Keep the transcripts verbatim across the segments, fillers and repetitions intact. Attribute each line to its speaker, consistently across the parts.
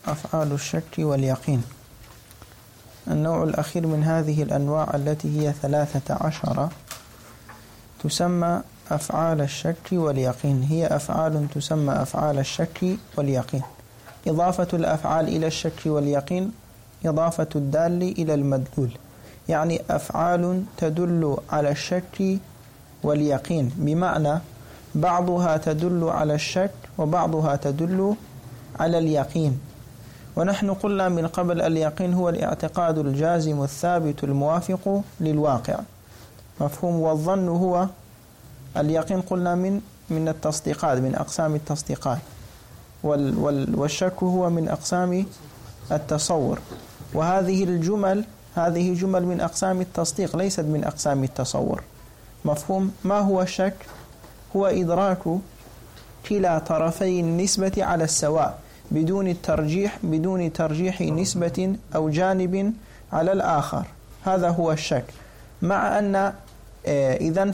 Speaker 1: أفعال الشك واليقين. النوع الأخير من هذه الأنواع التي هي ثلاثة عشر تسمى أفعال الشك واليقين. هي أفعال تسمى أفعال الشك واليقين. إضافة الأفعال إلى الشك واليقين إضافة الدال إلى المدلول، يعني أفعال تدل على الشك واليقين، بمعنى بعضها تدل على الشك وبعضها تدل على اليقين. ونحن قلنا من قبل اليقين هو الاعتقاد الجازم الثابت الموافق للواقع، مفهوم. والظن هو اليقين قلنا من من التصديقات، من أقسام التصديقات، وال وال والشك هو من أقسام التصور. وهذه الجمل هذه جمل من أقسام التصديق ليست من أقسام التصور، مفهوم. ما هو الشك؟ هو إدراك كلا طرفي النسبة على السواء بدون الترجيح بدون ترجيح نسبة أو جانب على الآخر، هذا هو الشك. مع أن إذن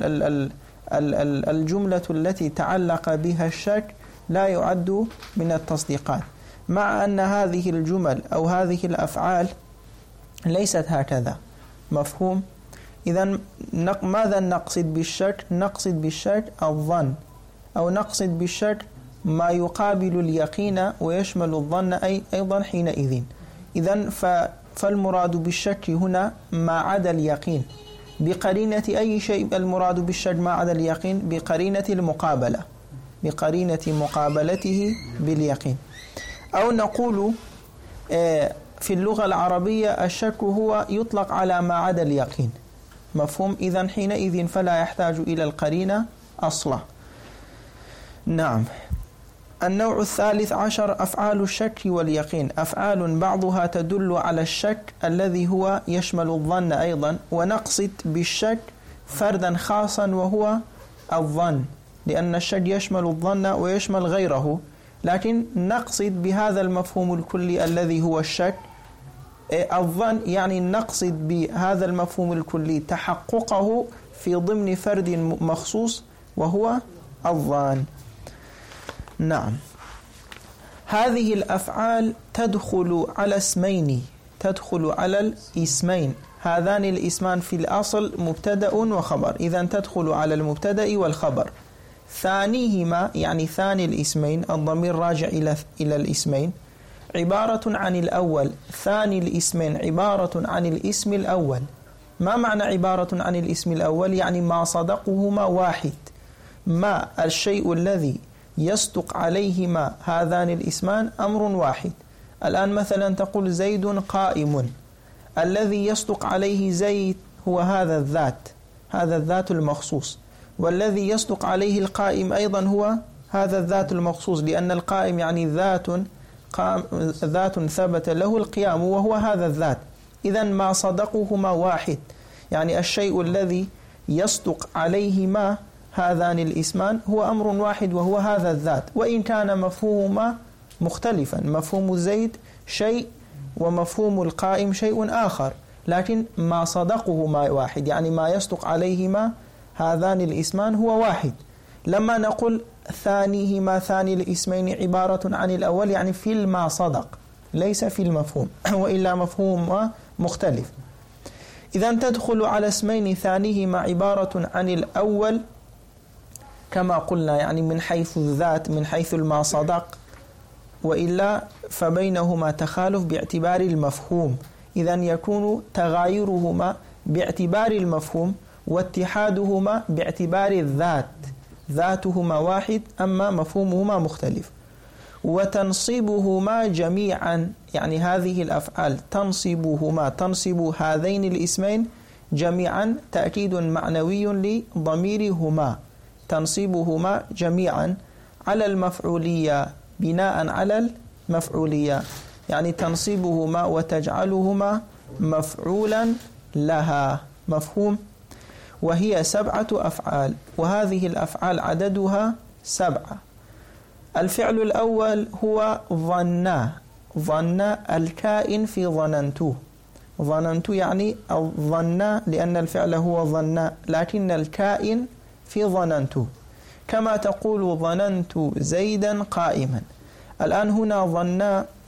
Speaker 1: فالجملة التي تعلق بها الشك لا يعد من التصديقات، مع أن هذه الجمل أو هذه الأفعال ليست هكذا، مفهوم. إذن ماذا نقصد بالشك؟ نقصد بالشك الظن، أو نقصد بالشك ما يقابل اليقين ويشمل الظن أي أيضا حينئذ. إذن فالمراد بالشك هنا ما عدا اليقين بقرينة أي شيء. المراد بالشك ما عدا اليقين بقرينة المقابلة، بقرينة مقابلته باليقين. أو نقول في اللغة العربية الشك هو يطلق على ما عدا اليقين، مفهوم. إذن حينئذ فلا يحتاج إلى القرينة أصلا. نعم. النوع الثالث عشر أفعال الشك واليقين. أفعال بعضها تدل على الشك الذي هو يشمل الظن أيضا، ونقصد بالشك فردا خاصا وهو الظن، لأن الشك يشمل الظن ويشمل غيره، لكن نقصد بهذا المفهوم الكلي الذي هو الشك الظن، يعني نقصد بهذا المفهوم الكلي تحققه في ضمن فرد مخصوص وهو الظن. نعم. هذه الأفعال تدخل على اسمين، تدخل على الاسمين. هذان الاسمان في الأصل مبتدأ وخبر، إذن تدخل على المبتدأ والخبر. ثانيهما يعني ثاني الاسمين، الضمير راجع إلى إلى الاسمين، عبارة عن الأول. ثاني الاسمين عبارة عن الاسم الأول. ما معنى عبارة عن الاسم الأول؟ يعني ما صدقهما واحد، ما الشيء الذي يصدق عليهما هذان الاسمان أمر واحد. الآن مثلا تقول زيد قائم، الذي يصدق عليه زيد هو هذا الذات، هذا الذات المخصوص، والذي يصدق عليه القائم أيضا هو هذا الذات المخصوص، لأن القائم يعني ذات قام ذات ثبت له القيام وهو هذا الذات. إذن ما صدقهما واحد، يعني الشيء الذي يصدق عليهما هذان الاسمان هو أمر واحد وهو هذا الذات، وإن كان مفهومهما مختلفا. مفهوم زيد شيء ومفهوم القائم شيء آخر، لكن ما صدقهما واحد، يعني ما يصدق عليهما هذان الاسمان هو واحد. لما نقول ثانيهما ثاني الاسمين عبارة عن الأول، يعني في الما صدق ليس في المفهوم، وإلا مفهوم مختلف. إذن تدخل على اسمين ثانيهما عبارة عن الأول كما قلنا، يعني من حيث الذات، من حيث الما صدق، وإلا فبينهما تخالف باعتبار المفهوم. إذن يكون تغايرهما باعتبار المفهوم واتحادهما باعتبار الذات، ذاتهما واحد أما مفهومهما مختلف. وتنصبهما جميعا، يعني هذه الأفعال تنصبهما، تنصب هذين الاسمين جميعا تأكيد معنوي لضميرهما، تنصبهما جميعا على المفعولية، بناء على المفعولية، يعني تنصبهما وتجعلهما مفعولا لها، مفهوم. وهي سبعة أفعال، وهذه الأفعال عددها سبعة. الفعل الأول هو ظنا، ظنا الكائن في ظننته، ظننت يعني الظنا لأن الفعل هو ظنا، لكن الكائن في ظننته، كما تقول ظننت زيدا قائما. الآن هنا ظنا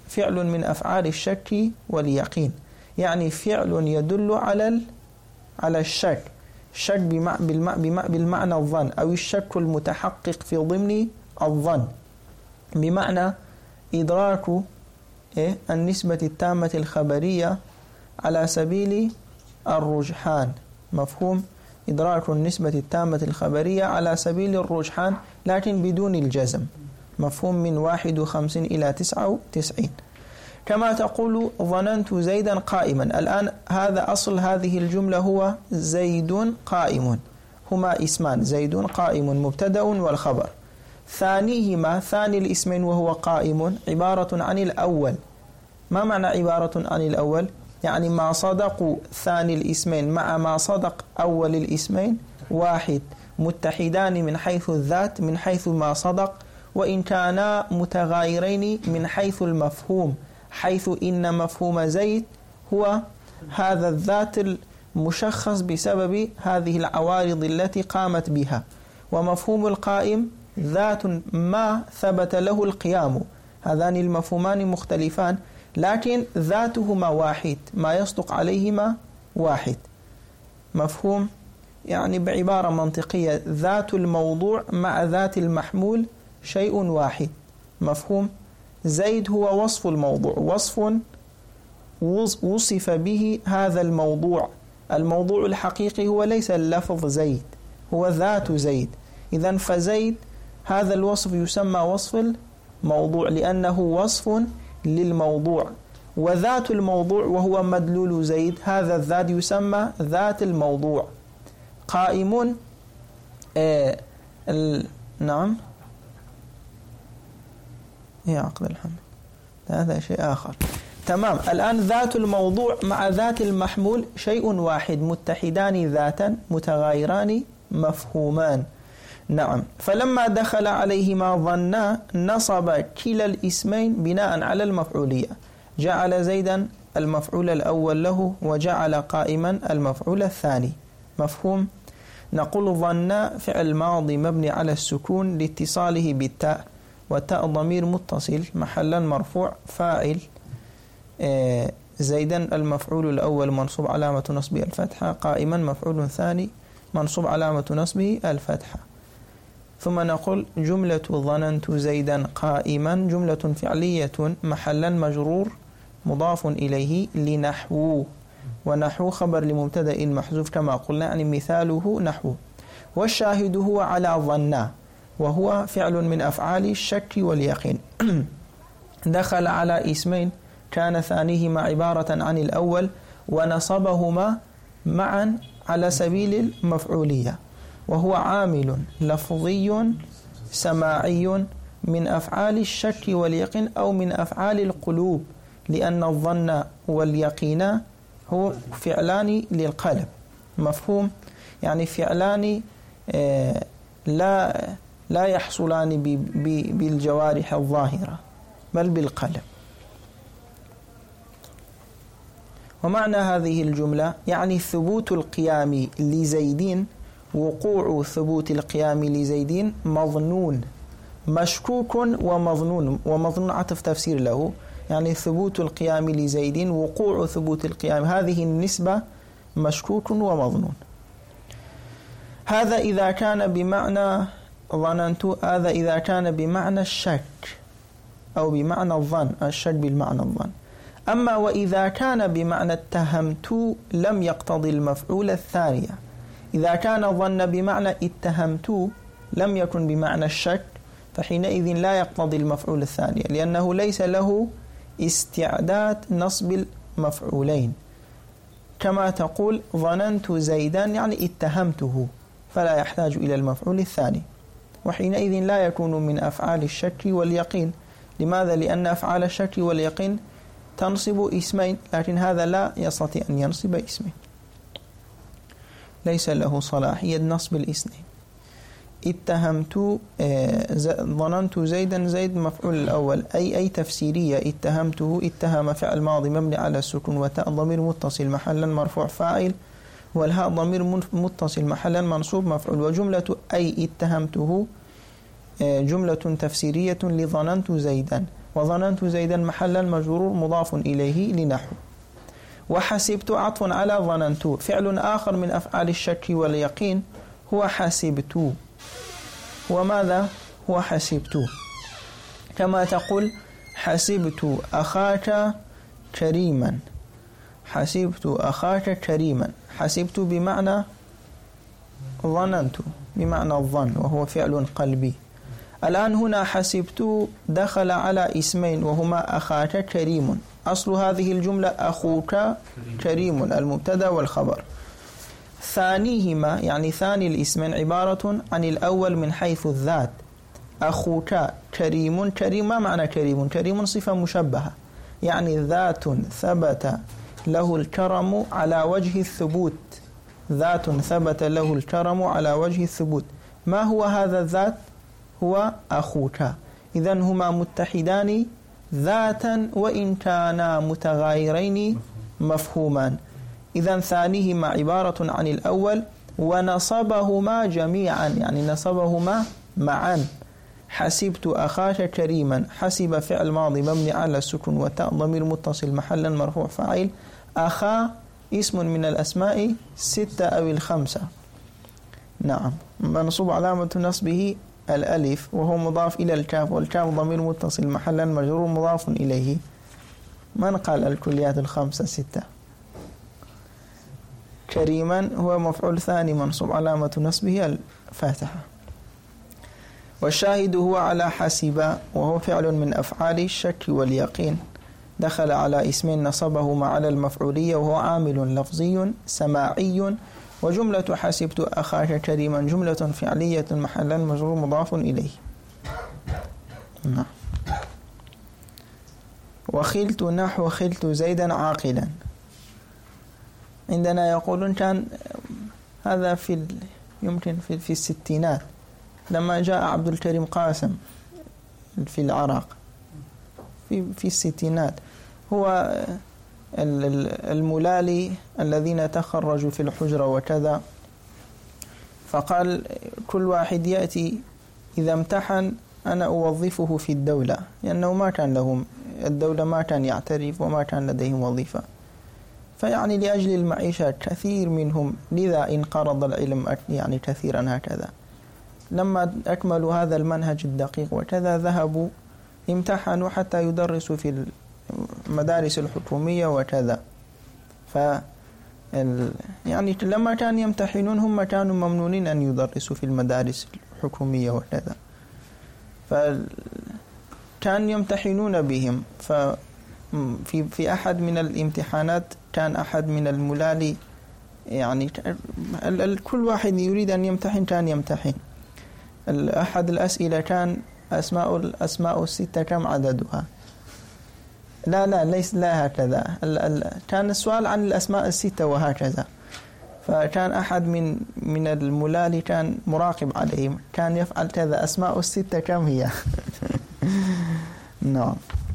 Speaker 1: فعل من أفعال الشك واليقين، يعني فعل يدل على على الشك، الشك بالمعنى الظن، أو الشك المتحقق في ضمن الظن، بمعنى إدراك النسبة التامة الخبرية على سبيل الرجحان. مفهوم؟ إدراك النسبة التامة الخبرية على سبيل الرجحان لكن بدون الجزم. مفهوم؟ من واحد وخمسين إلى تسعة وتسعين. كما تقول ظننت زيدا قائما. الآن هذا أصل هذه الجملة هو زيد قائم، هما اسمان، زيد قائم مبتدأ والخبر. ثانيهما، ثاني الاسمين وهو قائم، عبارة عن الأول. ما معنى عبارة عن الأول؟ يعني ما صدق ثاني الاسمين مع ما صدق أول الاسمين واحد، متحدان من حيث الذات من حيث ما صدق، وإن كانا متغايرين من حيث المفهوم، حيث إن مفهوم زيد هو هذا الذات المشخص بسبب هذه العوارض التي قامت بها، ومفهوم القائم ذات ما ثبت له القيام. هذان المفهومان مختلفان لكن ذاتهما واحد، ما يصدق عليهما واحد. مفهوم؟ يعني بعبارة منطقية ذات الموضوع مع ذات المحمول شيء واحد. مفهوم؟ زيد هو وصف الموضوع، وصف وصف به هذا الموضوع. الموضوع الحقيقي هو ليس اللفظ زيد، هو ذات زيد. إذن فزيد هذا الوصف يسمى وصف الموضوع لأنه وصف للموضوع، وذات الموضوع وهو مدلول زيد هذا الذات يسمى ذات الموضوع. قائم آه ال... نعم يا عقل الحمد، هذا شيء آخر. تمام. الآن ذات الموضوع مع ذات المحمول شيء واحد، متحدان ذاتا متغايران مفهومان. نعم. فلما دخل عليهما ظنا نصب كلا الاسمين بناء على المفعولية، جعل زيدا المفعول الأول له وجعل قائما المفعول الثاني. مفهوم؟ نقول ظنا فعل ماضي مبني على السكون لاتصاله بالتاء، والتاء ضمير متصل محلا مرفوع فاعل زيدا المفعول الأول منصوب علامة نصبه الفتحة، قائما مفعول ثاني منصوب علامة نصبه الفتحة. ثم نقول جملة ظننت زيدا قائما جملة فعلية محلا مجرور مضاف إليه لنحو، ونحو خبر لمبتدأ محذوف كما قلنا، يعني مثاله نحو. والشاهد هو على ظنا، وهو فعل من أفعال الشك واليقين. دخل على اسمين كان ثانيهما عبارة عن الأول ونصبهما معا على سبيل المفعولية، وهو عامل لفظي سماعي من أفعال الشك واليقين أو من أفعال القلوب، لأن الظن واليقين هو فعلان للقلب. مفهوم؟ يعني فعلان لا لا يحصلان بالجوارح الظاهرة بل بالقلب. ومعنى هذه الجملة يعني ثبوت القيام لزيدين، وقوع ثبوت القيام لزيدين مظنون، مشكوك ومظنون، ومظنون عطف تفسير له، يعني ثبوت القيام لزيدين وقوع ثبوت القيام، هذه النسبة مشكوك ومظنون. هذا إذا كان بمعنى ظننت، هذا إذا كان بمعنى الشك أو بمعنى الظن، الشك بالمعنى الظن. أما وإذا كان بمعنى اتهمت لم يقتضي المفعول الثانية. إذا كان ظن بمعنى اتهمت لم يكن بمعنى الشك، فحينئذ لا يقتضي المفعول الثاني، لأنه ليس له استعداد نصب المفعولين. كما تقول ظننت زيدا يعني اتهمته، فلا يحتاج إلى المفعول الثاني، وحينئذ لا يكون من أفعال الشك واليقين. لماذا؟ لأن أفعال الشك واليقين تنصب اسمين، لكن هذا لا يستطيع أن ينصب اسمين، ليس له صلاحية نصب الاثنين. اتهمت ظننت زيدا، زيد مفعول الأول أي أي تفسيرية، اتهمته اتهم فعل ماضي مبني على السكون، وتاء ضمير متصل محلا مرفوع فاعل، والهاء ضمير متصل محلا منصوب مفعول. وجملة أي اتهمته جملة تفسيرية لظننت زيدا، وظننت زيدا محلا مجرور مضاف إليه لنحو. وحسبت عطف على ظننت، فعل آخر من أفعال الشك واليقين هو حسبت. وماذا هو حسبت؟ كما تقول حسبت أخاك كريما، حسبت أخاك كريما، حسبت بمعنى ظننت بمعنى الظن وهو فعل قلبي. الآن هنا حسبت دخل على اسمين وهما أخاك كريم. أصل هذه الجملة أخوك كريم المبتدا والخبر. ثانيهما يعني ثاني الاسمين عبارة عن الأول من حيث الذات. أخوك كريم، كريم ما معنى كريم؟ كريم صفة مشبهة، يعني ذات ثبت له الكرم على وجه الثبوت، ذات ثبت له الكرم على وجه الثبوت. ما هو هذا الذات؟ هو أخوك. إذن هما متحدان ذاتا وإن كانا متغايرين مفهوما. إذن ثانيهما عبارة عن الأول ونصبهما جميعا، يعني نصبهما معا. حسبت أخاك كريما، حسب فعل ماضي مبني على السكون وتاء ضمير متصل محلا مرفوع فاعل. أخا اسم من الأسماء ستة أو الخمسة، نعم، منصوب علامة نصبه الألف وهو مضاف إلى الكاف، والكاف ضمير متصل محلا مجرور مضاف إليه. من قال الكليات الخمسة ستة؟ كريما هو مفعول ثاني منصوب علامة نصبه الفاتحة. والشاهد هو على حسب وهو فعل من أفعال الشك واليقين، دخل على اسم نصبهما على المفعولية وهو عامل لفظي سماعي. وجملة حسبت أخاك كريما جملة فعلية محلا مجرور مضاف إليه. نعم. وخلت نحو خلت زيدا عاقلا. عندنا يقولون كان هذا في ال... يمكن في, في الستينات لما جاء عبد الكريم قاسم في العراق في في الستينات، هو الملالي الذين تخرجوا في الحجرة وكذا، فقال كل واحد يأتي إذا امتحن أنا أوظفه في الدولة، لأنه ما كان لهم الدولة ما كان يعترف وما كان لديهم وظيفة، فيعني لأجل المعيشة كثير منهم لذا انقرض العلم يعني كثيرا هكذا. لما أكملوا هذا المنهج الدقيق وكذا ذهبوا امتحنوا حتى يدرسوا في المدارس الحكومية وكذا. ف يعني لما كان يمتحنون هم كانوا ممنونين أن يدرسوا في المدارس الحكومية وكذا، فكان يمتحنون بهم. ففي في أحد من الامتحانات كان أحد من الملالي يعني كل واحد يريد أن يمتحن كان يمتحن. أحد الأسئلة كان أسماء الأسماء الستة كم عددها؟ لا لا ليس لا هكذا، كان السؤال عن الأسماء الستة وهكذا. فكان أحد من من الملالي كان مراقب عليهم كان يفعل كذا، أسماء الستة كم هي؟ نعم.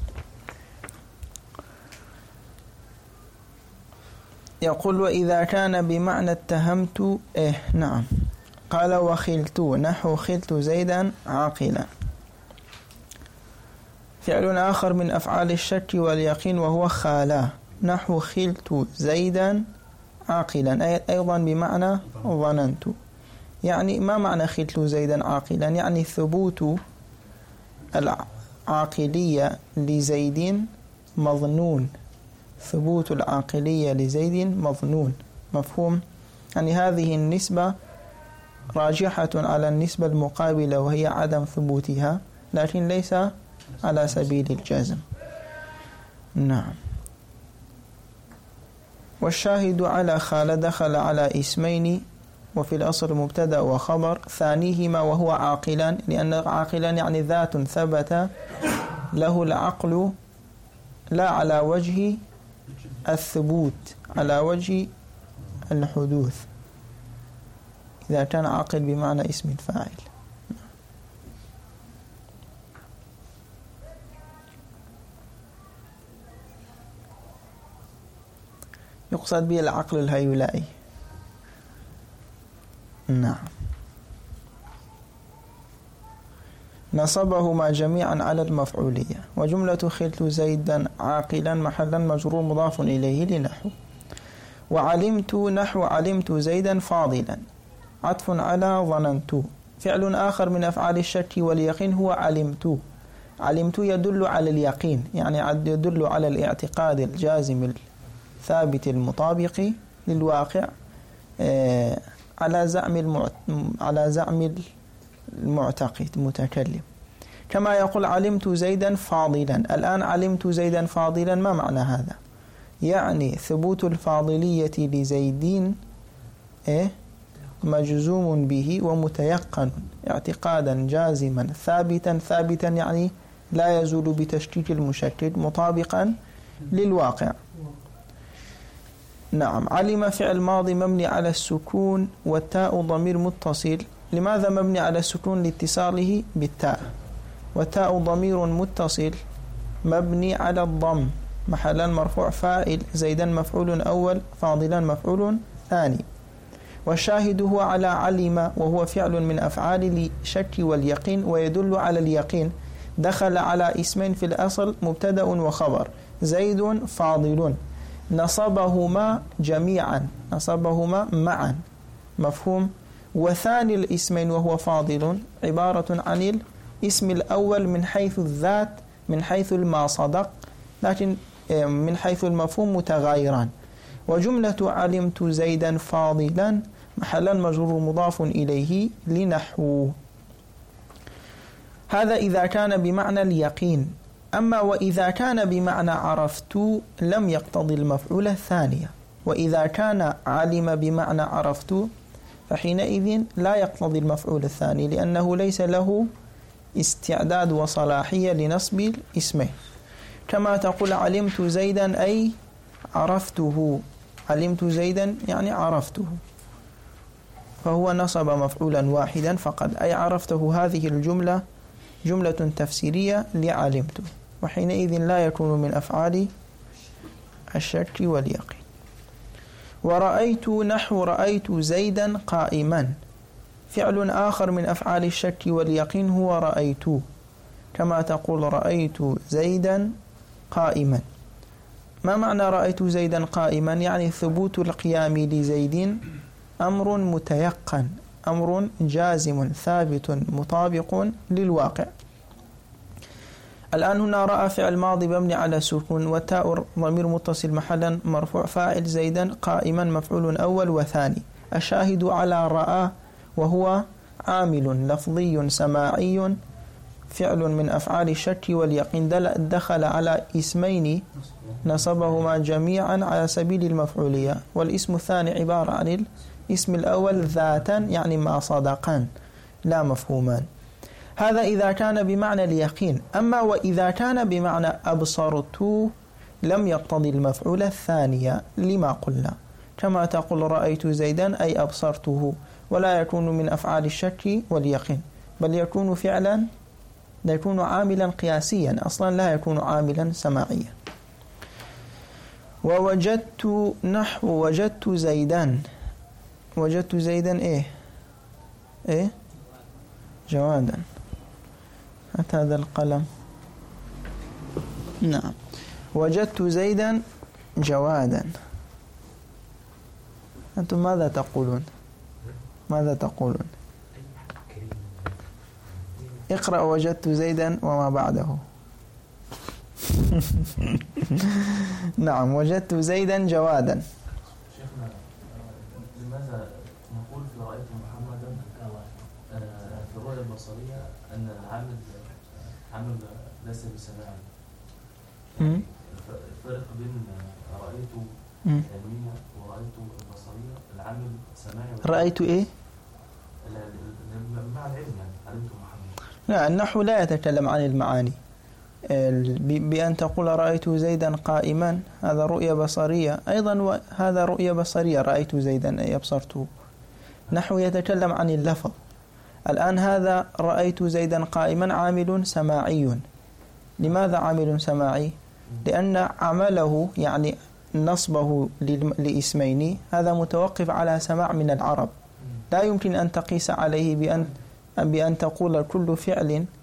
Speaker 1: يقول وإذا كان بمعنى اتهمت إيه نعم. قال وخلت نحو خلت زيدا عاقلا، فعل آخر من أفعال الشك واليقين وهو خالا، نحو خلت زيدا عاقلا أيضا بمعنى ظننت. يعني ما معنى خلت زيدا عاقلا؟ يعني ثبوت العاقلية لزيد مظنون، ثبوت العاقلية لزيد مظنون، مفهوم؟ يعني هذه النسبة راجحة على النسبة المقابلة وهي عدم ثبوتها، لكن ليس على سبيل الجزم. نعم. والشاهد على خال دخل على اسمين وفي الأصل مبتدأ وخبر، ثانيهما وهو عاقلا، لأن عاقلا يعني ذات ثبت له العقل لا على وجه الثبوت، على وجه الحدوث، إذا كان عاقل بمعنى اسم الفاعل. يقصد به العقل الهيولائي. نعم. نصبهما جميعا على المفعولية. وجملة خلت زيدا عاقلا محلا مجرور مضاف إليه لنحو. وعلمت نحو علمت زيدا فاضلا عطف على ظننت. فعل آخر من أفعال الشك واليقين هو علمت. علمت يدل على اليقين، يعني يدل على الاعتقاد الجازم الثابت المطابق للواقع على زعم المعت... على زعم المعتقد المتكلم. كما يقول علمت زيدا فاضلا. الآن علمت زيدا فاضلا، ما معنى هذا؟ يعني ثبوت الفاضلية لزيدين إيه؟ مجزوم به ومتيقن اعتقادا جازما ثابتا ثابتا يعني لا يزول بتشكيك المشكك مطابقا للواقع. نعم. علم فعل ماضي مبني على السكون والتاء ضمير متصل. لماذا مبني على السكون؟ لاتصاله بالتاء. والتاء ضمير متصل مبني على الضم محلا مرفوع فاعل زيدا مفعول أول فاضلا مفعول ثاني. والشاهد هو على علم وهو فعل من أفعال الشك واليقين ويدل على اليقين. دخل على اسمين في الأصل مبتدأ وخبر زيد فاضل. نصبهما جميعا نصبهما معا مفهوم. وثاني الاسمين وهو فاضل عبارة عن الاسم الأول من حيث الذات من حيث ما صدق، لكن من حيث المفهوم متغايران. وجملة علمت زيدا فاضلا محلا مجرور مضاف إليه لنحو. هذا إذا كان بمعنى اليقين. أما وإذا كان بمعنى عرفت لم يقتضي المفعول الثانية. وإذا كان علم بمعنى عرفت فحينئذ لا يقتضي المفعول الثاني، لأنه ليس له استعداد وصلاحية لنصب الاسم. كما تقول علمت زيدا أي عرفته. علمت زيدا يعني عرفته، فهو نصب مفعولا واحدا فقط، أي عرفته. هذه الجملة جملة تفسيرية لعلمت، وحينئذ لا يكون من أفعال الشك واليقين. ورأيت نحو رأيت زيدا قائما. فعل آخر من أفعال الشك واليقين هو رأيت. كما تقول رأيت زيدا قائما. ما معنى رأيت زيدا قائما؟ يعني ثبوت القيام لزيد أمر متيقن، أمر جازم ثابت مطابق للواقع. الآن هنا رأى فعل ماضي مبني على سكون والتاء ضمير متصل محلا مرفوع فاعل زيدا قائما مفعول أول وثاني. الشاهد على رأى وهو عامل لفظي سماعي فعل من أفعال الشك واليقين دخل على اسمين نصبهما جميعا على سبيل المفعولية. والاسم الثاني عبارة عن الاسم الأول ذاتا يعني ما صدقان لا مفهومان. هذا إذا كان بمعنى اليقين. أما وإذا كان بمعنى أبصرت لم يقتضي المفعول الثانية لما قلنا. كما تقول رأيت زيدا أي أبصرته، ولا يكون من أفعال الشك واليقين، بل يكون فعلا لا يكون عاملا قياسيا، أصلا لا يكون عاملا سماعيا. ووجدت نحو وجدت زيدا. وجدت زيدا إيه إيه جوادا. هات هذا القلم. نعم. وجدت زيدا جوادا. أنتم ماذا تقولون؟ ماذا تقولون؟ اقرأ وجدت زيدا وما بعده. نعم. وجدت زيدا جوادا.
Speaker 2: شيخنا لماذا نقول في رأيت محمدا في الرؤية البصرية أن العامل عامل ليس بسماعي؟ الفرق بين رأيت علمية ورأيت البصرية العامل سماعي.
Speaker 1: رأيت إيه؟
Speaker 2: مع العلم يعني علمت محمد.
Speaker 1: لا، النحو لا يتكلم عن المعاني. بأن تقول رأيت زيدا قائما هذا رؤية بصرية أيضا، وهذا رؤية بصرية رأيت زيدا أي أبصرته. نحو يتكلم عن اللفظ. الآن هذا رأيت زيدا قائما عامل سماعي. لماذا عامل سماعي؟ لأن عمله يعني نصبه لاسمين هذا متوقف على سماع من العرب. لا يمكن أن تقيس عليه بأن, بأن تقول كل فعل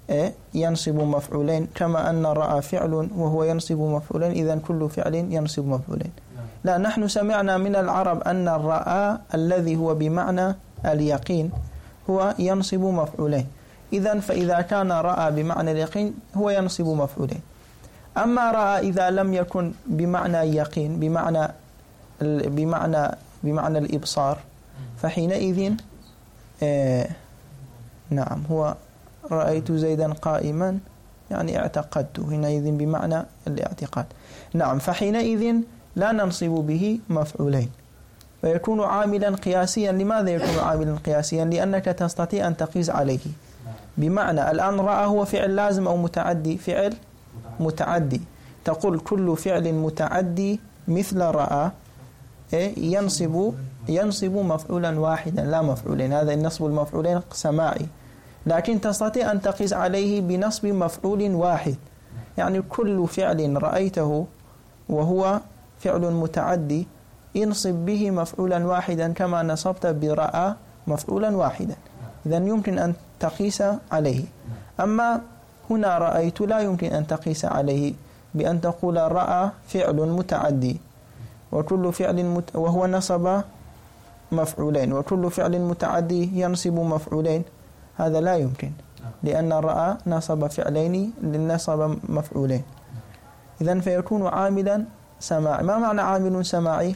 Speaker 1: ينصب مفعولين، كما أن رأى فعل وهو ينصب مفعولين، إذن كل فعل ينصب مفعولين. لا، نحن سمعنا من العرب أن الرأى الذي هو بمعنى اليقين هو ينصب مفعولين، إذن فإذا كان رأى بمعنى اليقين هو ينصب مفعولين. أما رأى إذا لم يكن بمعنى يقين، بمعنى بمعنى بمعنى الإبصار، فحينئذ آه نعم هو رأيت زيدا قائما يعني اعتقدته، حينئذ بمعنى الاعتقاد. نعم، فحينئذ لا ننصب به مفعولين، فيكون عاملا قياسيا. لماذا يكون عاملا قياسيا؟ لأنك تستطيع أن تقيس عليه. بمعنى الآن رأى هو فعل لازم أو متعدي؟ فعل متعدي. تقول كل فعل متعدي مثل رأى ينصب ينصب مفعولا واحدا لا مفعولين. هذا النصب المفعولين سماعي، لكن تستطيع أن تقيس عليه بنصب مفعول واحد. يعني كل فعل رأيته وهو فعل متعدي انصب به مفعولا واحدا كما نصبت برأى مفعولا واحدا، إذن يمكن أن تقيس عليه. أما هنا رأيت لا يمكن أن تقيس عليه بأن تقول رأى فعل متعدي وكل فعل مت... وهو نصب مفعولين، وكل فعل متعدي ينصب مفعولين، هذا لا يمكن، لأن رأى نصب فعلين لنصب مفعولين. إذن فيكون عاملا سماعي. ما معنى عامل سماعي؟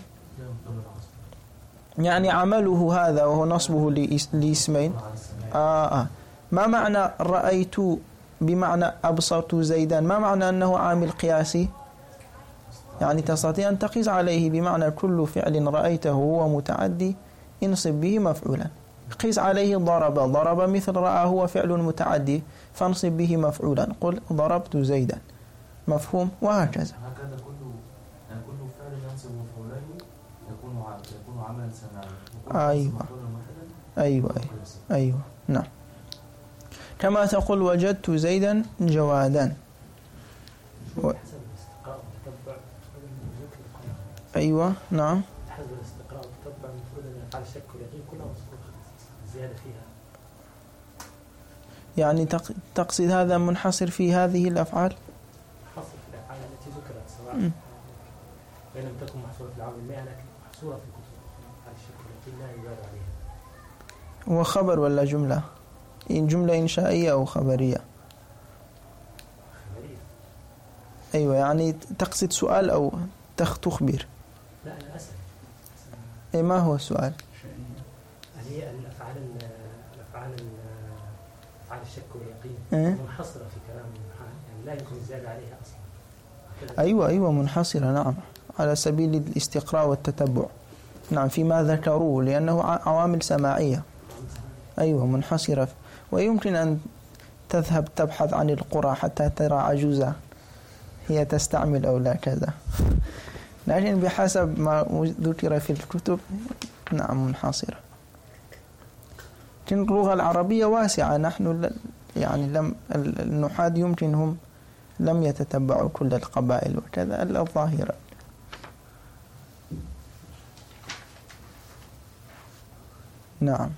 Speaker 1: يعني عمله هذا وهو نصبه لاسمين. آه آه. ما معنى رأيت بمعنى أبصرت زيدا؟ ما معنى أنه عامل قياسي؟ يعني تستطيع أن تقيس عليه بمعنى كل فعل رأيته هو متعدي انصب به مفعولا. قيس عليه ضرب، ضرب مثل رأى هو فعل متعدي فانصب به مفعولا، قل ضربت زيدا، مفهوم؟ وهكذا.
Speaker 2: هكذا كل يعني كل فعل ينصب مفعولين يكون يكون عملا سماعيا.
Speaker 1: أيوة أيوة أيوة نعم. كما تقول وجدت زيدا جوادا. و... أيوة نعم.
Speaker 3: حسب الاستقراء والتتبع المفروض أن يفعل الشك واليقين كلها مذكورة زيادة فيها.
Speaker 1: يعني تقصد هذا منحصر في هذه الأفعال؟
Speaker 3: منحصر في الأفعال التي ذكرت، سواء وإن لم تكن محصورة في العمل المئة لكن محصورة في الكتب. فعل الشك واليقين لا يزاد عليها.
Speaker 1: هو خبر ولا جملة؟ إن جملة إنشائية أو خبرية؟
Speaker 3: خبرية.
Speaker 1: أيوة، يعني تقصد سؤال أو تخبر؟
Speaker 3: لا أنا أسأل.
Speaker 1: إيه ما هو السؤال؟
Speaker 3: هي الأفعال الأفعال أفعال الشك واليقين
Speaker 1: إيه؟
Speaker 3: منحصرة في كلام المحال، يعني لا يمكن الزيادة عليها أصلا.
Speaker 1: أيوة أيوة منحصرة نعم، على سبيل الاستقراء والتتبع. نعم فيما ذكروه، لأنه عوامل سماعية. أيوة منحصرة. ويمكن أن تذهب تبحث عن القرى حتى ترى عجوزة هي تستعمل أو لا كذا، لكن بحسب ما ذكر في الكتب نعم منحصرة. لكن اللغة العربية واسعة، نحن يعني لم النحاة يمكنهم لم يتتبعوا كل القبائل وكذا إلا الظاهرة. نعم.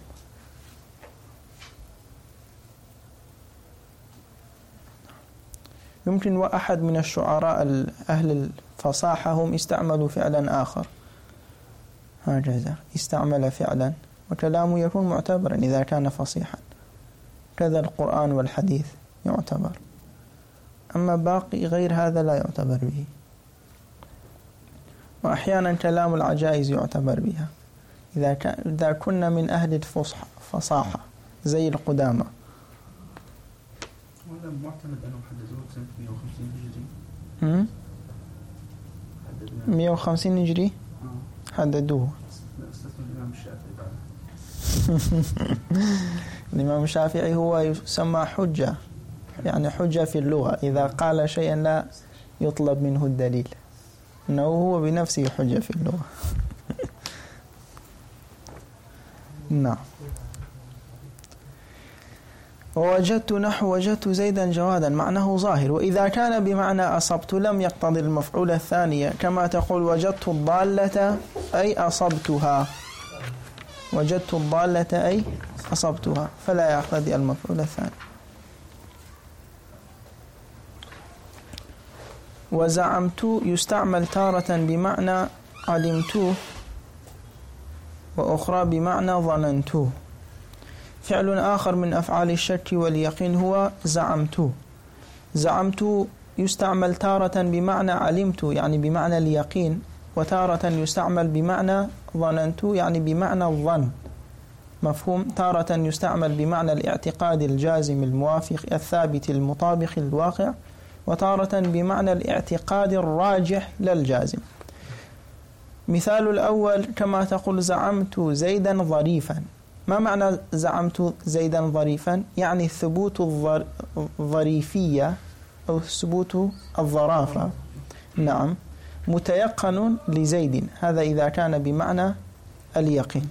Speaker 1: يمكن وأحد من الشعراء أهل الفصاحة هم استعملوا فعلا آخر، هكذا استعمل فعلا وكلامه يكون معتبرا إذا كان فصيحا، كذا القرآن والحديث يعتبر، أما باقي غير هذا لا يعتبر به. وأحيانا كلام العجائز يعتبر بها إذا كان إذا كنا من أهل الفصاحة زي القدامى.
Speaker 4: ولا معتمد أنهم حددوه سنة مئة وخمسين هجري.
Speaker 1: مئة وخمسين هجري حددوه.
Speaker 4: استثنى الإمام الشافعي بعد.
Speaker 1: الإمام الشافعي هو يسمى حجة، يعني حجة في اللغة، إذا قال شيئا لا يطلب منه الدليل، إنه هو بنفسه حجة في اللغة. نعم. ووجدت نحو وجدت زيدا جوادا معناه ظاهر، وإذا كان بمعنى أصبت لم يقتضي المفعول الثانية، كما تقول وجدت الضالة أي أصبتها، وجدت الضالة أي أصبتها، فلا يقتضي المفعول الثاني. وزعمت يستعمل تارة بمعنى علمت وأخرى بمعنى ظننت. فعل آخر من أفعال الشك واليقين هو زعمت. زعمت يستعمل تارة بمعنى علمت يعني بمعنى اليقين، وتارة يستعمل بمعنى ظننت يعني بمعنى الظن. مفهوم؟ تارة يستعمل بمعنى الاعتقاد الجازم الموافق الثابت المطابق الواقع، وتارة بمعنى الاعتقاد الراجح للجازم. مثال الأول كما تقول زعمت زيدا ظريفا. ما معنى زعمت زيدا ظريفا؟ يعني ثبوت الظريفية أو ثبوت الظرافة، نعم، متيقن لزيد. هذا إذا كان بمعنى اليقين.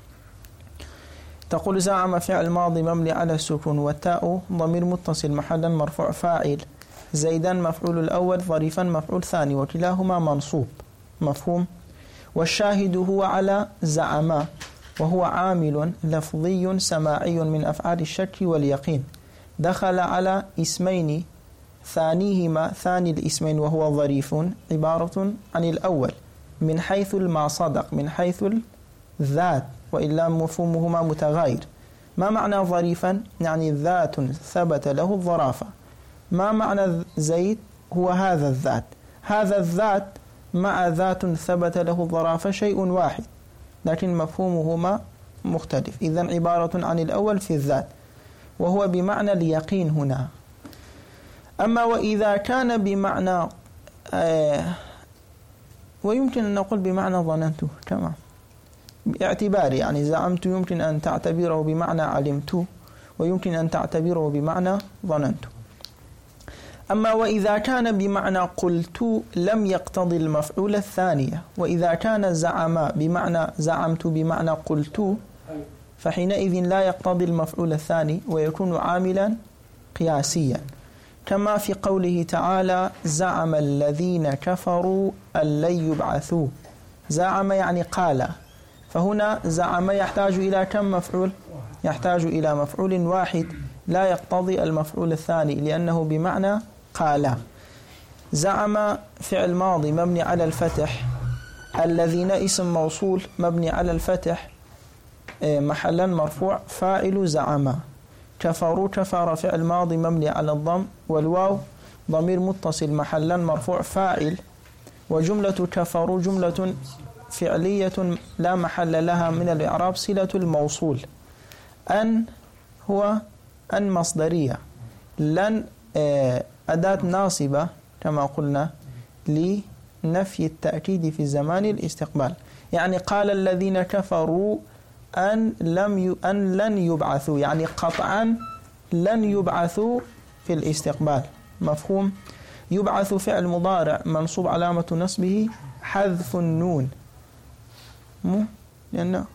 Speaker 1: تقول زعم فعل ماضي مبني على السكون والتاء ضمير متصل محلا مرفوع فاعل، زيدا مفعول الأول، ظريفا مفعول ثاني، وكلاهما منصوب. مفهوم؟ والشاهد هو على زعما، وهو عامل لفظي سماعي من أفعال الشك واليقين، دخل على اسمين ثانيهما ثاني الاسمين وهو ظريف عبارة عن الأول من حيث ما صدق من حيث الذات، وإلا مفهومهما متغاير. ما معنى ظريفا؟ يعني ذات ثبت له الظرافة. ما معنى زيد؟ هو هذا الذات. هذا الذات مع ذات ثبت له الظرافة شيء واحد، لكن مفهومهما مختلف. إذن عبارة عن الأول في الذات، وهو بمعنى اليقين هنا. أما وإذا كان بمعنى آه ويمكن أن نقول بمعنى ظننته كما باعتبار، يعني زعمت يمكن أن تعتبره بمعنى علمت، ويمكن أن تعتبره بمعنى ظننت. أما وإذا كان بمعنى قلت لم يقتضي المفعول الثانية. وإذا كان زعم بمعنى زعمت بمعنى قلت فحينئذ لا يقتضي المفعول الثاني ويكون عاملا قياسيا، كما في قوله تعالى زعم الذين كفروا أن لن يبعثوا. زعم يعني قال، فهنا زعم يحتاج إلى كم مفعول؟ يحتاج إلى مفعول واحد لا يقتضي المفعول الثاني لأنه بمعنى قال. زعم فعل ماضي مبني على الفتح، الذين اسم موصول مبني على الفتح محلا مرفوع فاعل زعم. كفروا كفر فعل ماضي مبني على الضم، والواو ضمير متصل محلا مرفوع فاعل. وجملة كفروا جملة فعلية لا محل لها من الإعراب صلة الموصول. أن هو أن مصدرية، لن أداة ناصبة كما قلنا لنفي التأكيد في زمان الاستقبال. يعني قال الذين كفروا أن لم ي... أن لن يبعثوا، يعني قطعا لن يبعثوا في الاستقبال. مفهوم؟ يبعث فعل مضارع منصوب علامة نصبه حذف النون، مو لأنه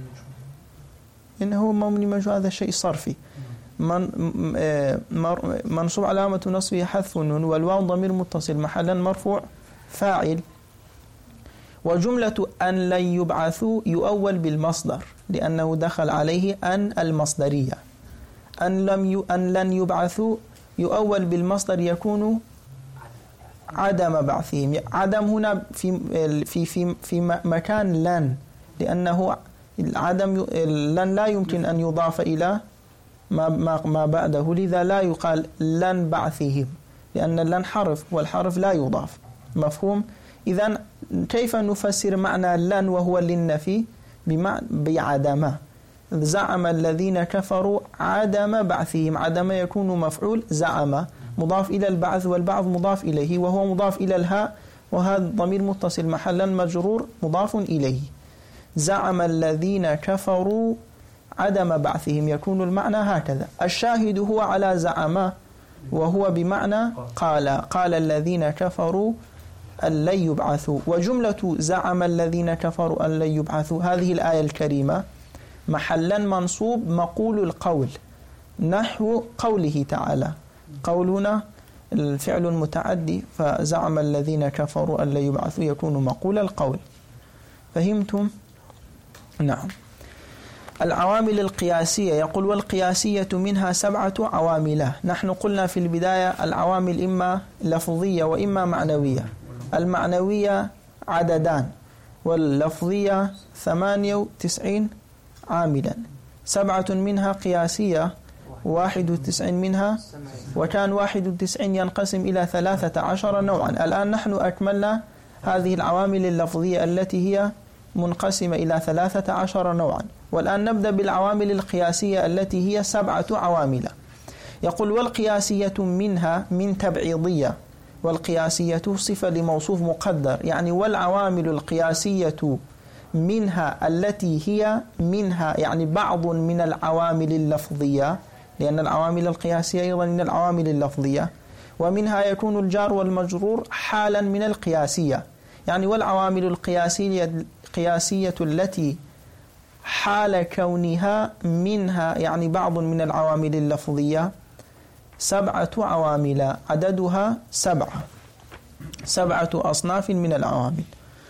Speaker 1: إنه مبني مجهول، هذا شيء صرفي. من منصوب علامة نصبه حذف النون، والواو ضمير متصل محلا مرفوع فاعل. وجملة أن لن يبعثوا يؤول بالمصدر لأنه دخل عليه أن المصدرية. أن لم ي... أن لن يبعثوا يؤول بالمصدر يكون عدم بعثهم. عدم هنا في في في في مكان لن، لأنه العدم لن لا يمكن أن يضاف إلى ما ما ما بعده، لذا لا يقال لن بعثهم لأن لن حرف والحرف لا يضاف. مفهوم؟ إذن كيف نفسر معنى لن وهو للنفي؟ بمعنى بعدم. زعم الذين كفروا عدم بعثهم. عدم يكون مفعول زعم مضاف إلى البعث، والبعث مضاف إليه وهو مضاف إلى الهاء، وهذا ضمير متصل محلا مجرور مضاف إليه. زعم الذين كفروا عدم بعثهم يكون المعنى هكذا. الشاهد هو على زعم وهو بمعنى قال. قال الذين كفروا أن لن يبعثوا. وجملة زعم الذين كفروا أن لن يبعثوا هذه الآية الكريمة محلا منصوب مقول القول، نحو قوله تعالى. قولنا الفعل المتعدي، فزعم الذين كفروا أن لن يبعثوا يكون مقول القول. فهمتم؟ نعم. العوامل القياسية، يقول والقياسية منها سبعة عوامل. نحن قلنا في البداية العوامل إما لفظية وإما معنوية. المعنوية عددان، واللفظية ثمانية وتسعين عاملا، سبعة منها قياسية، واحد وتسعين منها، وكان واحد وتسعين ينقسم إلى ثلاثة عشر نوعا. الآن نحن أكملنا هذه العوامل اللفظية التي هي منقسمة إلى ثلاثة عشر نوعا، والآن نبدأ بالعوامل القياسية التي هي سبعة عوامل. يقول والقياسية منها من تبعيضية، والقياسية صفة لموصوف مقدر، يعني والعوامل القياسية منها التي هي منها يعني بعض من العوامل اللفظية، لأن العوامل القياسية أيضا من العوامل اللفظية، ومنها يكون الجار والمجرور حالا من القياسية. يعني والعوامل القياسية القياسية التي حال كونها منها يعني بعض من العوامل اللفظية سبعة عوامل، عددها سبعة، سبعة أصناف من العوامل.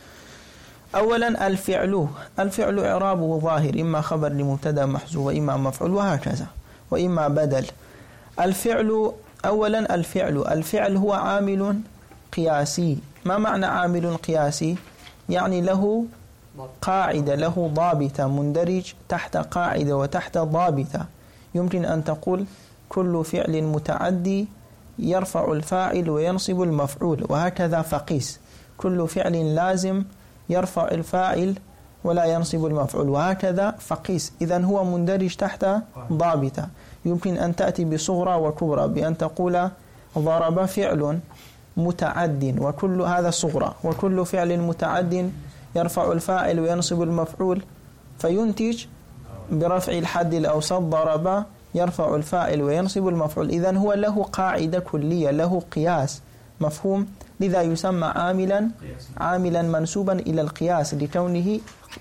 Speaker 1: أولا الفعل، الفعل إعرابه ظاهر، إما خبر لمبتدا محذوف وإما مفعول وهكذا، وإما بدل. الفعل أولا الفعل، الفعل هو عامل قياسي. ما معنى عامل قياسي؟ يعني له قاعدة، له ضابطة، مندرج تحت قاعدة وتحت ضابطة. يمكن أن تقول كل فعل متعدي يرفع الفاعل وينصب المفعول، وهكذا فقيس كل فعل لازم يرفع الفاعل ولا ينصب المفعول، وهكذا فقيس. إذن هو مندرج تحت ضابطة. يمكن أن تأتي بصغرى وكبرى، بأن تقول ضرب فعل متعد وكل هذا صغرى، وكل فعل متعد يرفع الفاعل وينصب المفعول، فينتج برفع الحد الأوسط ضرب يرفع الفاعل وينصب المفعول. إذن هو له قاعدة كلية، له قياس، مفهوم؟ لذا يسمى عاملا عاملا منسوبا إلى القياس لكونه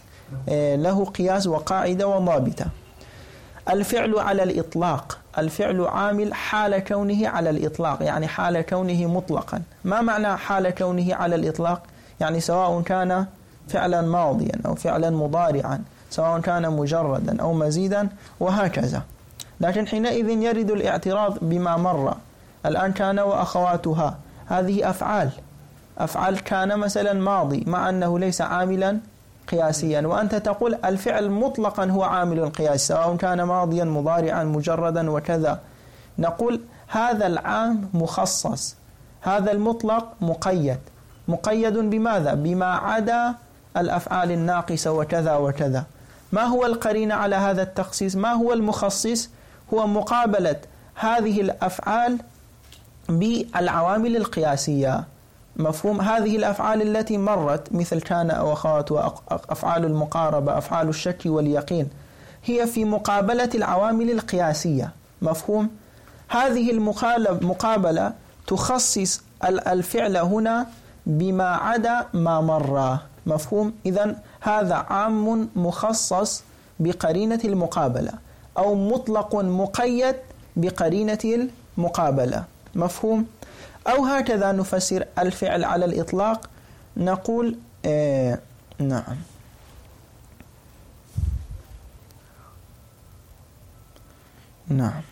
Speaker 1: له قياس وقاعدة وضابطة. الفعل على الإطلاق، الفعل عامل حال كونه على الإطلاق، يعني حال كونه مطلقا. ما معنى حال كونه على الإطلاق؟ يعني سواء كان فعلا ماضيا أو فعلا مضارعا، سواء كان مجردا أو مزيدا وهكذا. لكن حينئذ يرد الاعتراض بما مر. الآن كان وأخواتها، هذه أفعال، أفعال كان مثلا ماضي مع أنه ليس عاملا قياسيا، وأنت تقول الفعل مطلقا هو عامل قياسي سواء كان ماضيا مضارعا مجردا وكذا. نقول هذا العام مخصص، هذا المطلق مقيد. مقيد بماذا؟ بما عدا الأفعال الناقصة وكذا وكذا. ما هو القرين على هذا التخصيص؟ ما هو المخصص؟ هو مقابلة هذه الأفعال بالعوامل القياسية، مفهوم؟ هذه الأفعال التي مرت مثل كان أو أخوات وأفعال المقاربة أفعال الشك واليقين هي في مقابلة العوامل القياسية، مفهوم؟ هذه المقابلة تخصص الفعل هنا بما عدا ما مر، مفهوم؟ إذن هذا عام مخصص بقرينة المقابلة، أو مطلق مقيد بقرينة المقابلة، مفهوم؟ أو هكذا نفسر الفعل على الإطلاق، نقول آه نعم نعم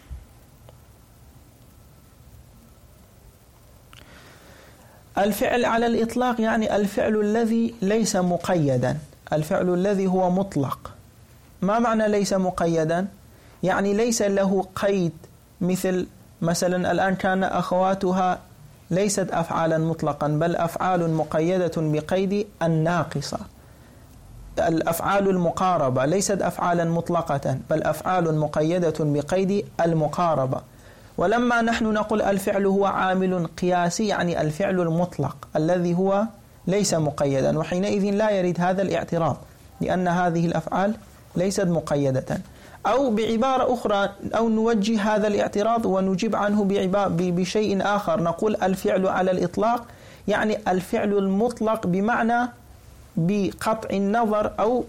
Speaker 1: الفعل على الإطلاق يعني الفعل الذي ليس مقيدا، الفعل الذي هو مطلق. ما معنى ليس مقيدا؟ يعني ليس له قيد، مثل مثلا الآن كان أخواتها ليست أفعالا مطلقا بل أفعال مقيدة بقيد الناقصة. الأفعال المقاربة ليست أفعالا مطلقة بل أفعال مقيدة بقيد المقاربة. ولما نحن نقول الفعل هو عامل قياسي يعني الفعل المطلق الذي هو ليس مقيدا، وحينئذ لا يرد هذا الاعتراض لأن هذه الأفعال ليست مقيدة. أو بعبارة أخرى، أو نوجه هذا الاعتراض ونجيب عنه بشيء آخر، نقول الفعل على الإطلاق يعني الفعل المطلق بمعنى بقطع النظر، أو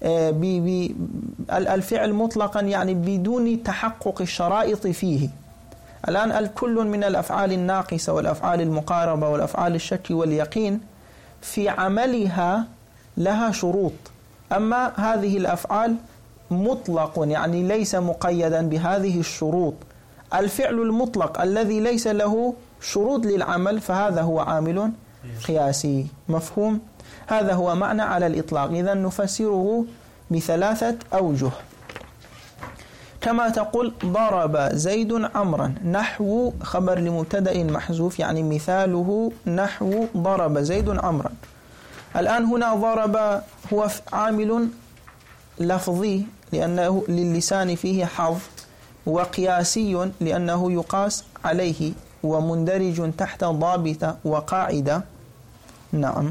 Speaker 1: الفعل مطلقا يعني بدون تحقق الشرائط فيه. الآن الكل من الأفعال الناقصة والأفعال المقاربة والأفعال الشك واليقين في عملها لها شروط، أما هذه الأفعال مطلق يعني ليس مقيدا بهذه الشروط. الفعل المطلق الذي ليس له شروط للعمل فهذا هو عامل قياسي. مفهوم؟ هذا هو معنى على الإطلاق. إذن نفسره بثلاثة أوجه. كما تقول ضرب زيد عمرا، نحو خبر لمبتدأ محذوف يعني مثاله نحو ضرب زيد عمرا. الآن هنا ضرب هو عامل لفظي لأنه للسان فيه حظ، وقياسي لأنه يقاس عليه، ومندرج تحت ضابطة وقاعدة. نعم،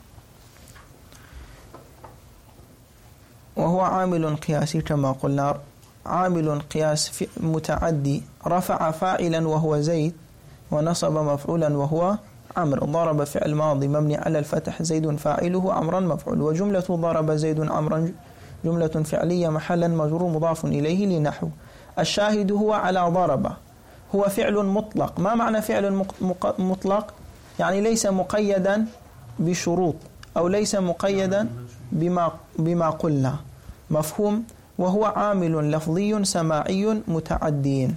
Speaker 1: وهو عامل قياسي كما قلنا. عامل قياس متعدي رفع فاعلا وهو زيد، ونصب مفعولا وهو عمرو. ضرب فعل ماضي مبني على الفتح، زيد فاعله عمرا مفعول. وجملة ضرب زيد عمرا جملة فعلية محلا مجرور مضاف إليه لنحو. الشاهد هو على ضرب، هو فعل مطلق. ما معنى فعل مطلق؟ يعني ليس مقيدا بشروط أو ليس مقيدا بما, بما قلنا. مفهوم؟ وهو عامل لفظي سماعي متعدي.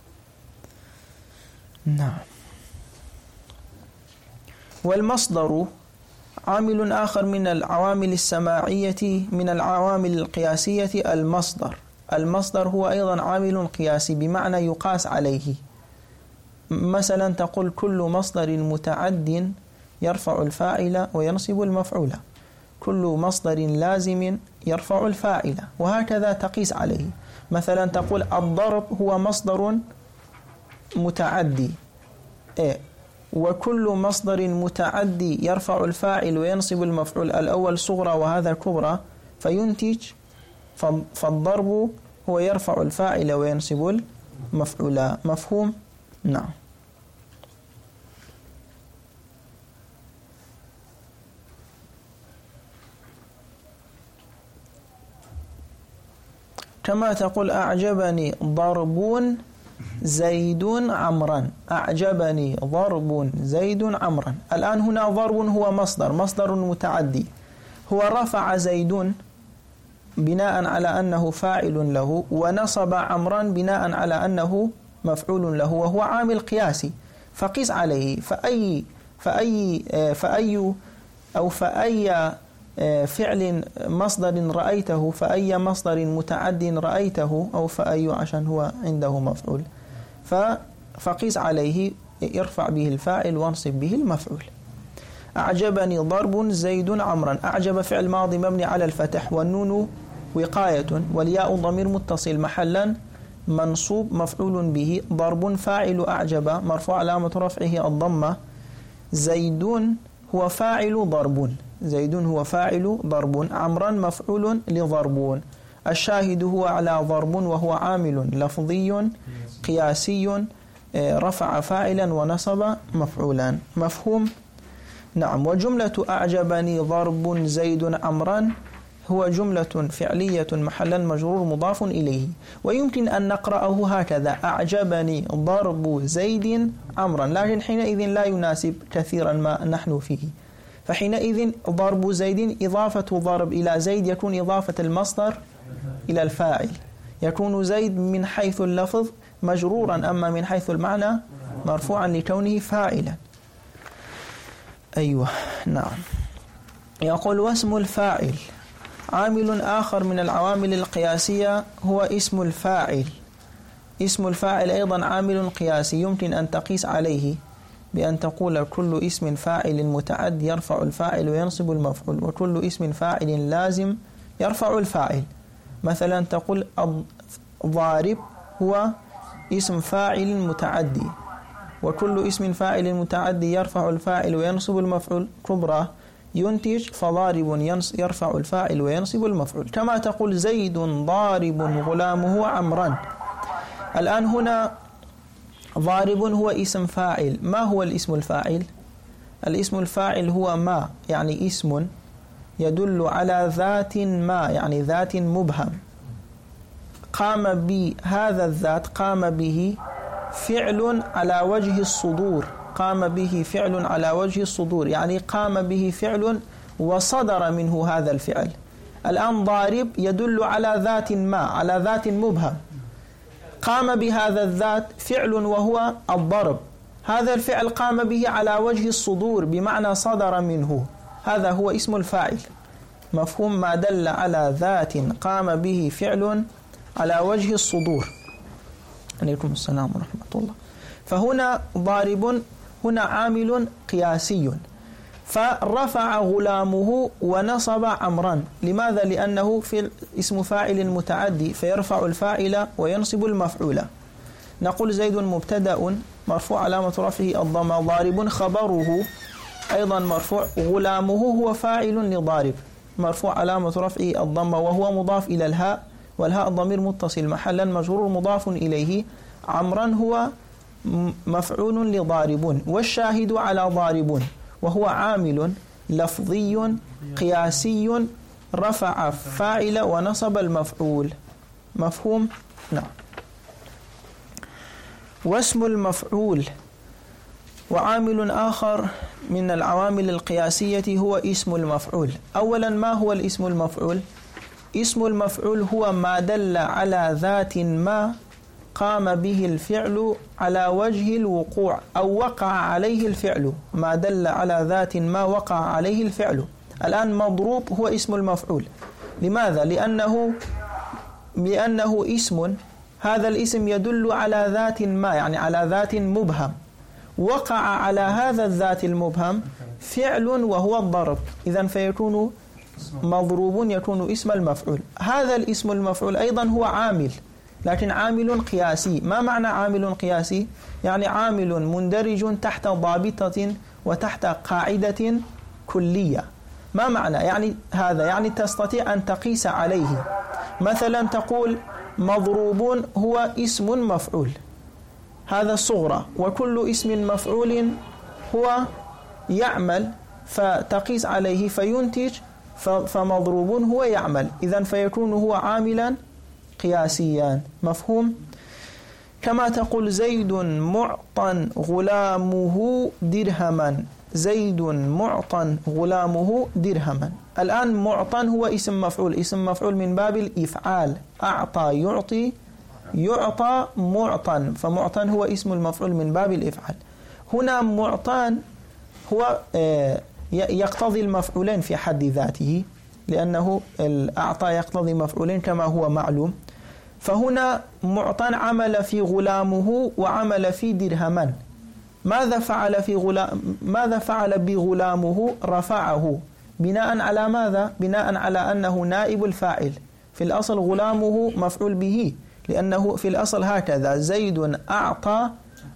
Speaker 1: نعم. والمصدر عامل آخر من العوامل السماعية، من العوامل القياسية المصدر. المصدر هو أيضا عامل قياسي بمعنى يقاس عليه. مثلا تقول كل مصدر متعد يرفع الفاعل وينصب المفعول، كل مصدر لازم يرفع الفاعل، وهكذا تقيس عليه. مثلا تقول الضرب هو مصدر متعدي، إيه، وكل مصدر متعدي يرفع الفاعل وينصب المفعول، الأول صغرى وهذا كبرى، فينتج فالضرب هو يرفع الفاعل وينصب المفعول. مفهوم؟ نعم. كما تقول أعجبني ضرب زيد عمرا، أعجبني ضرب زيد عمرا. الآن هنا ضرب هو مصدر مصدر متعدي، هو رفع زيد بناء على أنه فاعل له، ونصب عمرا بناء على أنه مفعول له، وهو عامل قياسي. فقيس عليه. فأي فأي فأي أو فأي فعل مصدر رأيته، فأي مصدر متعد رأيته، أو فأي عشان هو عنده مفعول، فقيس عليه، يرفع به الفاعل وانصب به المفعول. أعجبني ضرب زيد عمرا. أعجب فعل ماضي مبني على الفتح، والنون وقاية، والياء ضمير متصل محلا منصوب مفعول به. ضرب فاعل أعجب مرفوع علامة رفعه الضمة. زيد هو فاعل ضرب، زيد هو فاعل ضرب. عمرا مفعول لضربون. الشاهد هو على ضرب، وهو عامل لفظي قياسي رفع فاعلا ونصب مفعولا. مفهوم؟ نعم. وجملة أعجبني ضرب زيد عمرا هو جملة فعلية محلا مجرور مضاف إليه. ويمكن أن نقرأه هكذا: أعجبني ضرب زيد عمرا، لكن حينئذ لا يناسب كثيرا ما نحن فيه. فحينئذ ضرب زيد، إضافة ضرب إلى زيد يكون إضافة المصدر إلى الفاعل، يكون زيد من حيث اللفظ مجرورا، أما من حيث المعنى مرفوعا لكونه فاعلا. أيوة، نعم. يقول: واسم الفاعل عامل آخر من العوامل القياسية هو اسم الفاعل. اسم الفاعل أيضا عامل قياسي، يمكن أن تقيس عليه بأن تقول كل اسم فاعل متعد يرفع الفاعل وينصب المفعول، وكل اسم فاعل لازم يرفع الفاعل. مثلا تقول الضارب هو اسم فاعل متعدي، وكل اسم فاعل متعدي يرفع الفاعل وينصب المفعول كبرى، ينتج فضارب يرفع الفاعل وينصب المفعول. كما تقول زيد ضارب غلامه عمرا. الآن هنا ضارب هو اسم فاعل. ما هو الاسم الفاعل؟ الاسم الفاعل هو ما، يعني اسم يدل على ذات ما، يعني ذات مبهم. قام بهذا الذات، قام به فعل على وجه الصدور، قام به فعل على وجه الصدور، يعني قام به فعل وصدر منه هذا الفعل. الآن ضارب يدل على ذات ما، على ذات مبهم، قام بهذا الذات فعل وهو الضرب، هذا الفعل قام به على وجه الصدور بمعنى صدر منه، هذا هو اسم الفاعل. مفهوم؟ ما دل على ذات قام به فعل على وجه الصدور. عليكم السلام ورحمة الله. فهنا ضارب هنا عامل قياسي، فرفع غلامه ونصب عمرا. لماذا؟ لأنه في اسم فاعل متعدي فيرفع الفاعل وينصب المفعول. نقول زيد مبتدأ مرفوع علامة رفعه الضمة، ضارب خبره أيضا مرفوع، غلامه هو فاعل لضارب مرفوع علامة رفعه الضمة وهو مضاف إلى الهاء، والهاء ضمير متصل محلا مجرور مضاف إليه، عمرا هو مفعول لضارب، والشاهد على ضارب وهو عامل لفظي قياسي رفع فاعل ونصب المفعول. مفهوم؟ نعم. واسم المفعول وعامل آخر من العوامل القياسية هو اسم المفعول. أولا، ما هو الاسم المفعول؟ اسم المفعول هو ما دل على ذات ما قام به الفعل على وجه الوقوع أو وقع عليه الفعل، ما دل على ذات ما وقع عليه الفعل. الآن مضروب هو اسم المفعول. لماذا؟ لأنه لأنه اسم، هذا الاسم يدل على ذات ما، يعني على ذات مبهم، وقع على هذا الذات المبهم فعل وهو الضرب، إذن فيكون مضروب يكون اسم المفعول. هذا الاسم المفعول أيضا هو عامل، لكن عامل قياسي. ما معنى عامل قياسي؟ يعني عامل مندرج تحت ضابطة وتحت قاعدة كلية. ما معنى يعني هذا؟ يعني تستطيع أن تقيس عليه. مثلا تقول مضروب هو اسم مفعول، هذا الصغرى، وكل اسم مفعول هو يعمل، فتقيس عليه فينتج، فمضروب هو يعمل، إذن فيكون هو عاملا قياسيا. مفهوم؟ كما تقول زيد معطى غلامه درهما، زيد معطى غلامه درهما. الآن معطى هو اسم مفعول، اسم مفعول من باب الإفعال، أعطى يعطي يعطى معطى، فمعطى هو اسم المفعول من باب الإفعال. هنا معطى هو يقتضي المفعولين في حد ذاته، لأنه الأعطى يقتضي مفعولين كما هو معلوم. فهنا معطى عمل في غلامه وعمل في درهما. ماذا فعل في غلام ماذا فعل بغلامه؟ رفعه بناء على ماذا؟ بناء على أنه نائب الفاعل. في الأصل غلامه مفعول به، لأنه في الأصل هكذا، زيد أعطى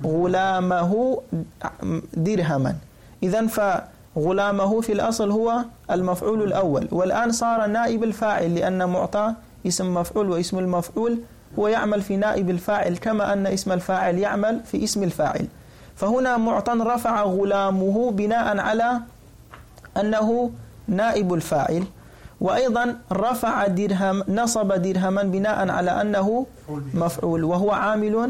Speaker 1: غلامه درهما، إذن فغلامه في الأصل هو المفعول الأول، والآن صار نائب الفاعل، لأن معطى اسم مفعول، واسم المفعول هو يعمل في نائب الفاعل كما أن اسم الفاعل يعمل في اسم الفاعل. فهنا معطى رفع غلامه بناء على أنه نائب الفاعل، وأيضا رفع درهم نصب درهما بناء على أنه مفعول، وهو عامل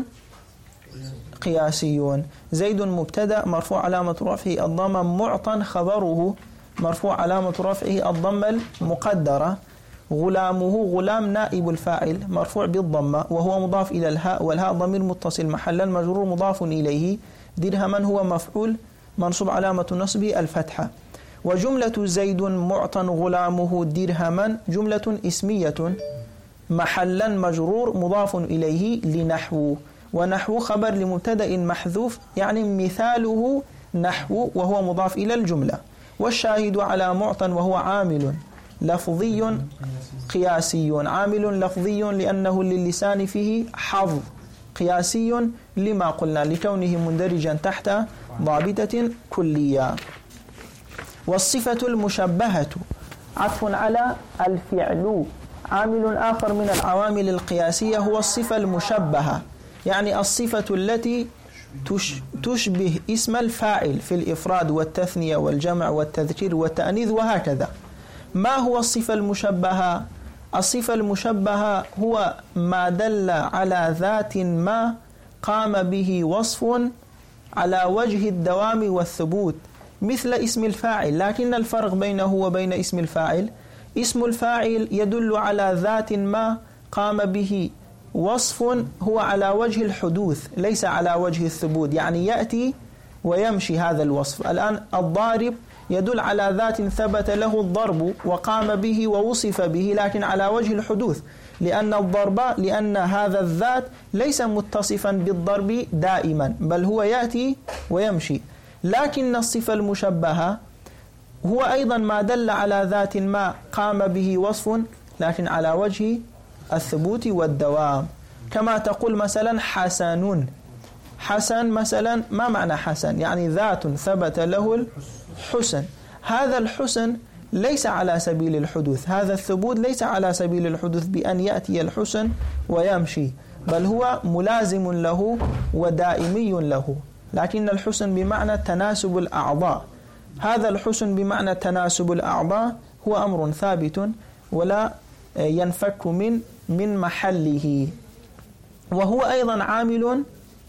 Speaker 1: قياسي. زيد مبتدأ مرفوع علامة رفعه الضمة، معطى خبره مرفوع علامة رفعه الضمة المقدرة، غلامه غلام نائب الفاعل مرفوع بالضمة وهو مضاف إلى الهاء، والهاء ضمير متصل محلا مجرور مضاف إليه، درهما هو مفعول منصوب علامة نصبه الفتحة. وجملة زيد معطى غلامه درهما جملة اسمية محلا مجرور مضاف إليه لنحو، ونحو خبر لمبتدأ محذوف، يعني مثاله نحو وهو مضاف إلى الجملة. والشاهد على معطى وهو عامل لفظي قياسي، عامل لفظي لأنه للسان فيه حظ، قياسي لما قلنا لكونه مندرجا تحت ضابطة كلية. والصفة المشبهة عطف على الفعل. عامل آخر من العوامل القياسية هو الصفة المشبهة، يعني الصفة التي تشبه اسم الفاعل في الإفراد والتثنية والجمع والتذكير والتأنيث وهكذا. ما هو الصفة المشبهة؟ الصفة المشبهة هو ما دل على ذات ما قام به وصف على وجه الدوام والثبوت، مثل اسم الفاعل، لكن الفرق بينه وبين اسم الفاعل، اسم الفاعل يدل على ذات ما قام به وصف هو على وجه الحدوث ليس على وجه الثبوت، يعني يأتي ويمشي هذا الوصف. الآن الضارب يدل على ذات ثبت له الضرب وقام به ووصف به، لكن على وجه الحدوث، لأن الضرب لأن هذا الذات ليس متصفا بالضرب دائما، بل هو يأتي ويمشي. لكن الصفة المشبهة هو أيضا ما دل على ذات ما قام به وصف، لكن على وجه الثبوت والدوام. كما تقول مثلا حسن. حسن مثلا، ما معنى حسن؟ يعني ذات ثبت له الحسن. هذا الحسن ليس على سبيل الحدوث، هذا الثبوت ليس على سبيل الحدوث بأن يأتي الحسن ويمشي، بل هو ملازم له ودائمي له. لكن الحسن بمعنى تناسب الأعضاء، هذا الحسن بمعنى تناسب الأعضاء هو أمر ثابت ولا ينفك من من محله، وهو أيضا عامل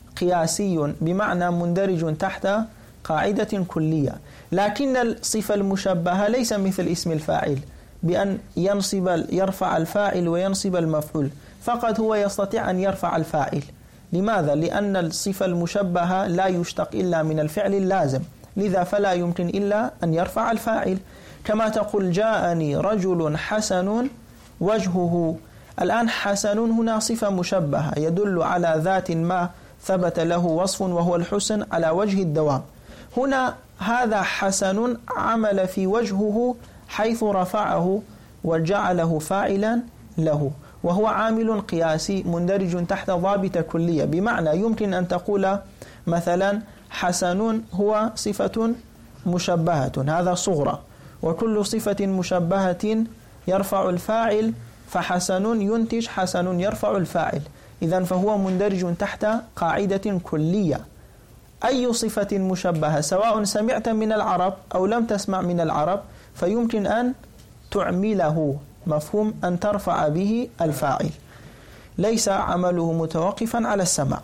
Speaker 1: قياسي بمعنى مندرج تحت قاعدة كلية. لكن الصفة المشبهة ليس مثل اسم الفاعل بأن ينصب يرفع الفاعل وينصب المفعول، فقط هو يستطيع أن يرفع الفاعل. لماذا؟ لأن الصفة المشبهة لا يشتق إلا من الفعل اللازم، لذا فلا يمكن إلا أن يرفع الفاعل. كما تقول جاءني رجل حسن وجهه. الآن حسن هنا صفة مشبهة يدل على ذات ما ثبت له وصف وهو الحسن على وجه الدوام. هنا هذا حسن عمل في وجهه حيث رفعه وجعله فاعلا له، وهو عامل قياسي مندرج تحت ضابط كلية، بمعنى يمكن أن تقول مثلا حسن هو صفة مشبهة، هذا صغرى، وكل صفة مشبهة يرفع الفاعل، فحسن ينتج حسن يرفع الفاعل، إذن فهو مندرج تحت قاعدة كلية. أي صفة مشبهة سواء سمعت من العرب أو لم تسمع من العرب فيمكن أن تعمله، مفهوم، أن ترفع به الفاعل، ليس عمله متوقفا على السماع.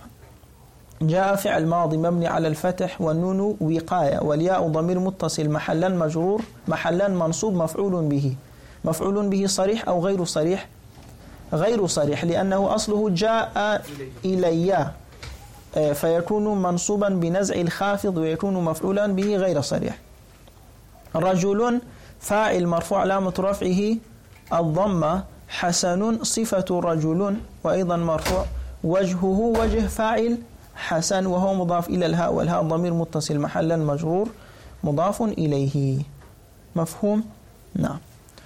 Speaker 1: جاء فعل ماضي مبني على الفتح والنون وقاية والياء ضمير متصل محلا مجرور محلا منصوب مفعول به. مفعول به صريح أو غير صريح؟ غير صريح، لأنه أصله جاء إلي، فيكون منصوبا بنزع الخافض ويكون مفعولا به غير صريح. رجل فاعل مرفوع علامة رفعه الضمة، حسن صفة رجل وأيضا مرفوع، وجهه وجه فاعل حسن وهو مضاف إلى الهاء والهاء ضمير متصل محلا مجرور مضاف إليه. مفهوم؟ نعم.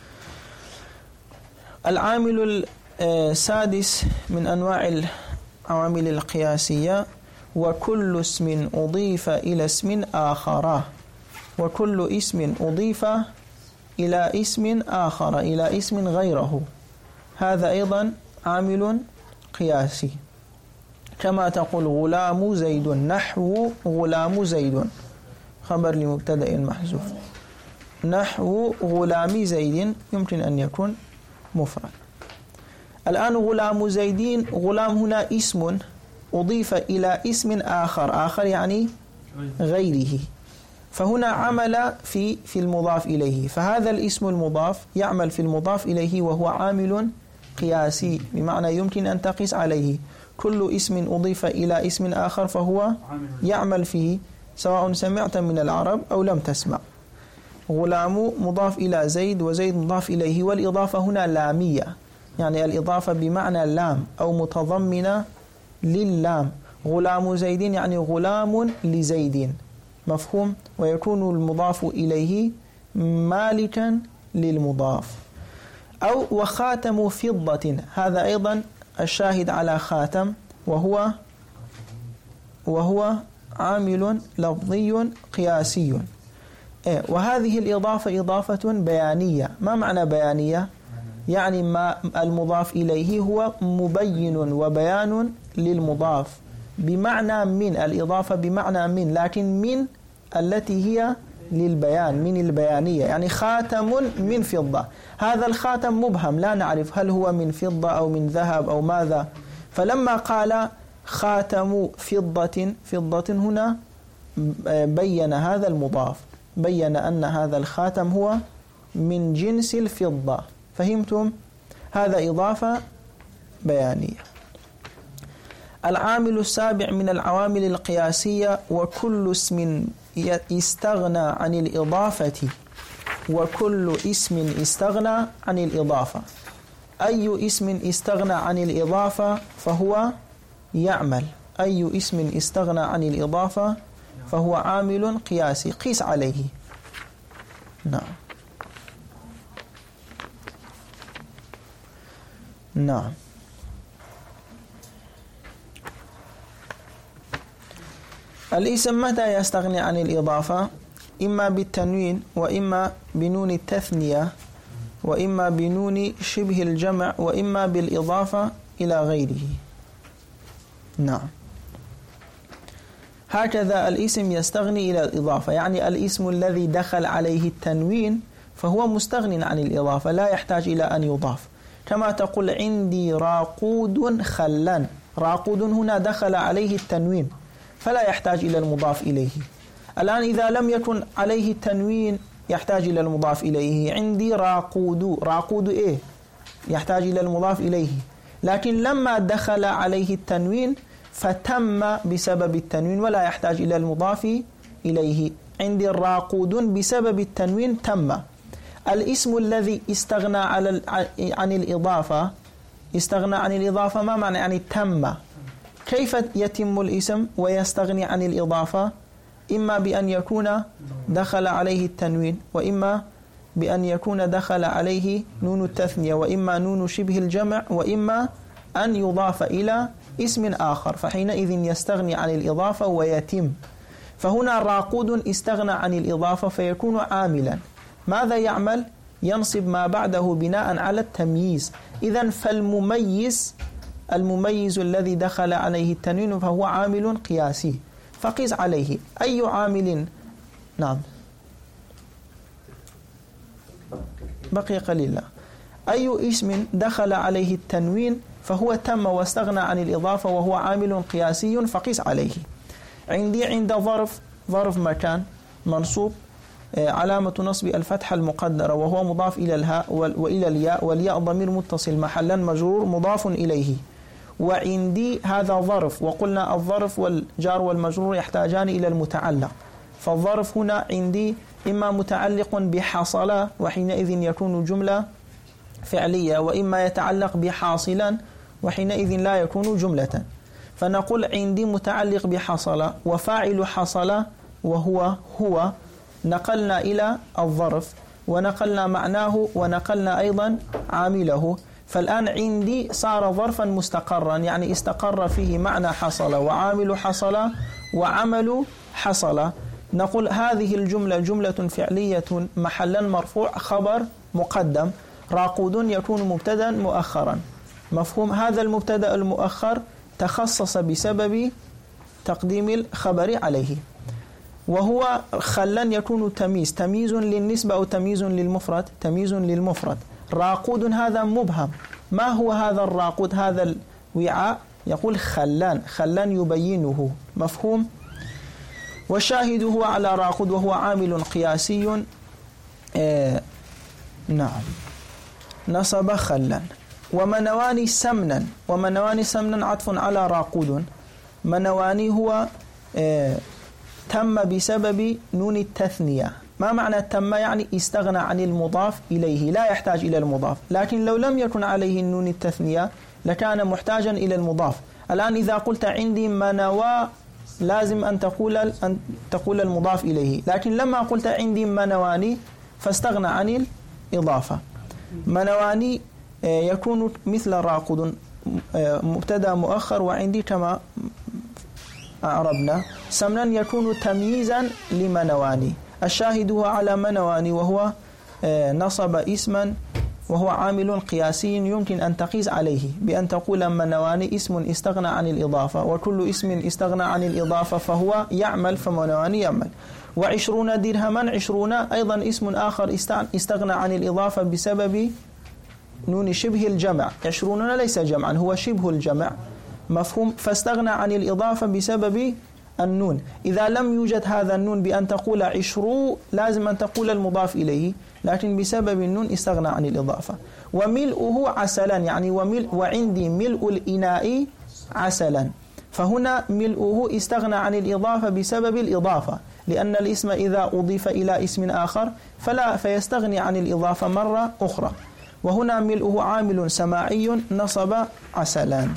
Speaker 1: العامل السادس من أنواع العوامل القياسية: وكل اسم أضيف إلى اسم آخر. وكل اسم أضيف إلى اسم آخر، إلى اسم غيره، هذا أيضا عامل قياسي. كما تقول غلام زيد، نحو غلام زيد خبر لمبتدأ محذوف، نحو غلام زيد يمكن أن يكون مفرد. الآن غلام زيدين، غلام هنا اسم أضيف إلى اسم آخر، آخر يعني غيره، فهنا عمل في في المضاف إليه، فهذا الاسم المضاف يعمل في المضاف إليه وهو عامل قياسي، بمعنى يمكن أن تقيس عليه. كل اسم أضيف إلى اسم آخر فهو يعمل فيه سواء سمعت من العرب أو لم تسمع. غلام مضاف إلى زيد وزيد مضاف إليه، والإضافة هنا لامية، يعني الإضافة بمعنى لام أو متضمنة لللام. غلام زيد يعني غلام لزيد، مفهوم، ويكون المضاف إليه مالكا للمضاف. أو وخاتم فضة، هذا أيضا الشاهد على خاتم، وهو وهو عامل لفظي قياسي. وهذه الإضافة إضافة بيانية. ما معنى بيانية؟ يعني ما المضاف إليه هو مبين وبيان للمضاف، بمعنى من، الإضافة بمعنى من، لكن من التي هي للبيان، من البيانية، يعني خاتم من فضة. هذا الخاتم مبهم، لا نعرف هل هو من فضة أو من ذهب أو ماذا، فلما قال خاتم فضة، فضة هنا بين هذا المضاف، بين أن هذا الخاتم هو من جنس الفضة. فهمتم؟ هذا إضافة بيانية. العامل السابع من العوامل القياسية: وكل اسم استغنى عن الإضافة وكل اسم استغنى عن الإضافة. أي اسم استغنى عن الإضافة فهو يعمل. أي اسم استغنى عن الإضافة فهو عامل قياسي، قيس عليه. نعم نعم الاسم متى يستغني عن الإضافة؟ إما بالتنوين، وإما بنون التثنية، وإما بنون شبه الجمع، وإما بالإضافة إلى غيره. نعم هكذا الاسم يستغني إلى الإضافة، يعني الاسم الذي دخل عليه التنوين فهو مستغن عن الإضافة، لا يحتاج إلى أن يضاف. كما تقول عندي راقود خلا، راقود هنا دخل عليه التنوين فلا يحتاج إلى المضاف إليه. الآن إذا لم يكن عليه التنوين يحتاج إلى المضاف إليه. عندي راقود، راقود إيه؟ يحتاج إلى المضاف إليه. لكن لما دخل عليه التنوين فتم بسبب التنوين ولا يحتاج إلى المضاف إليه. عندي الراقود بسبب التنوين تم. الاسم الذي استغنى على عن الإضافة، استغنى عن الإضافة ما معنى؟ يعني تم. كيف يتم الاسم ويستغني عن الإضافة؟ إما بأن يكون دخل عليه التنوين، وإما بأن يكون دخل عليه نون التثنية، وإما نون شبه الجمع، وإما أن يضاف إلى اسم آخر، فحينئذ يستغني عن الإضافة ويتم. فهنا راقود استغنى عن الإضافة فيكون عاملا. ماذا يعمل؟ ينصب ما بعده بناء على التمييز. إذن فالمميز، المميز الذي دخل عليه التنوين فهو عامل قياسي، فقيس عليه. أي عامل؟ نعم بقي قليلا. أي اسم دخل عليه التنوين فهو تم واستغنى عن الإضافة وهو عامل قياسي، فقيس عليه. عندي عند ظرف، ظرف مكان منصوب علامة نصب الفتحة المقدرة وهو مضاف إلى الهاء وإلى الياء، والياء ضمير متصل محلا مجرور مضاف إليه. وعندي هذا ظرف، وقلنا الظرف والجار والمجرور يحتاجان إلى المتعلق، فالظرف هنا عندي إما متعلق بحصل وحينئذ يكون جملة فعلية، وإما يتعلق بحاصلا وحينئذ لا يكون جملة. فنقول عندي متعلق بحصل وفاعل حصل وهو هو، نقلنا إلى الظرف ونقلنا معناه ونقلنا أيضا عامله. فالآن عندي صار ظرفا مستقرا، يعني استقر فيه معنى حصل وعامل حصل وعمل حصل. نقول هذه الجملة جملة فعلية محلا مرفوع خبر مقدم، راقود يكون مبتدا مؤخرا. مفهوم؟ هذا المبتدا المؤخر تخصص بسبب تقديم الخبر عليه. وهو خلا يكون تمييز، تمييز للنسبة أو تمييز للمفرد، تمييز للمفرد. راقود هذا مبهم، ما هو هذا الراقود؟ هذا الوعاء يقول خلان، خلان يبينه. مفهوم؟ والشاهد هو على راقود وهو عامل قياسي. آه نعم نصب خلا. ومنواني سمنا، ومنواني سمنا عطف على راقود. منواني هو آه تم بسبب نون التثنية. ما معنى تم؟ يعني استغنى عن المضاف إليه، لا يحتاج إلى المضاف. لكن لو لم يكن عليه النون التثنية لكان محتاجا إلى المضاف. الآن إذا قلت عندي منوى لازم أن تقول أن تقول المضاف إليه، لكن لما قلت عندي منواني فاستغنى عن الإضافة. منواني يكون مثل راقود مبتدا مؤخر، وعندي كما أعربنا سمنا يكون تمييزا لمنواني. الشاهد هو على منواني وهو نصب اسما وهو عامل قياسي يمكن أن تقيس عليه بأن تقول منواني اسم استغنى عن الإضافة، وكل اسم استغنى عن الإضافة فهو يعمل، فمنواني يعمل. وعشرون درهما، عشرون أيضا اسم آخر استغنى عن الإضافة بسبب نون شبه الجمع. عشرون ليس جمعا، هو شبه الجمع. مفهوم؟ فاستغنى عن الإضافة بسبب النون. إذا لم يوجد هذا النون بأن تقول عشرو لازم أن تقول المضاف إليه. لكن بسبب النون استغنى عن الإضافة. وملؤه عسلا يعني وملء وعندي ملء الإناء عسلا، فهنا ملؤه استغنى عن الإضافة بسبب الإضافة، لأن الاسم إذا أضيف إلى اسم آخر فلا فيستغني عن الإضافة مرة أخرى. وهنا ملؤه عامل سماعي نصب عسلان.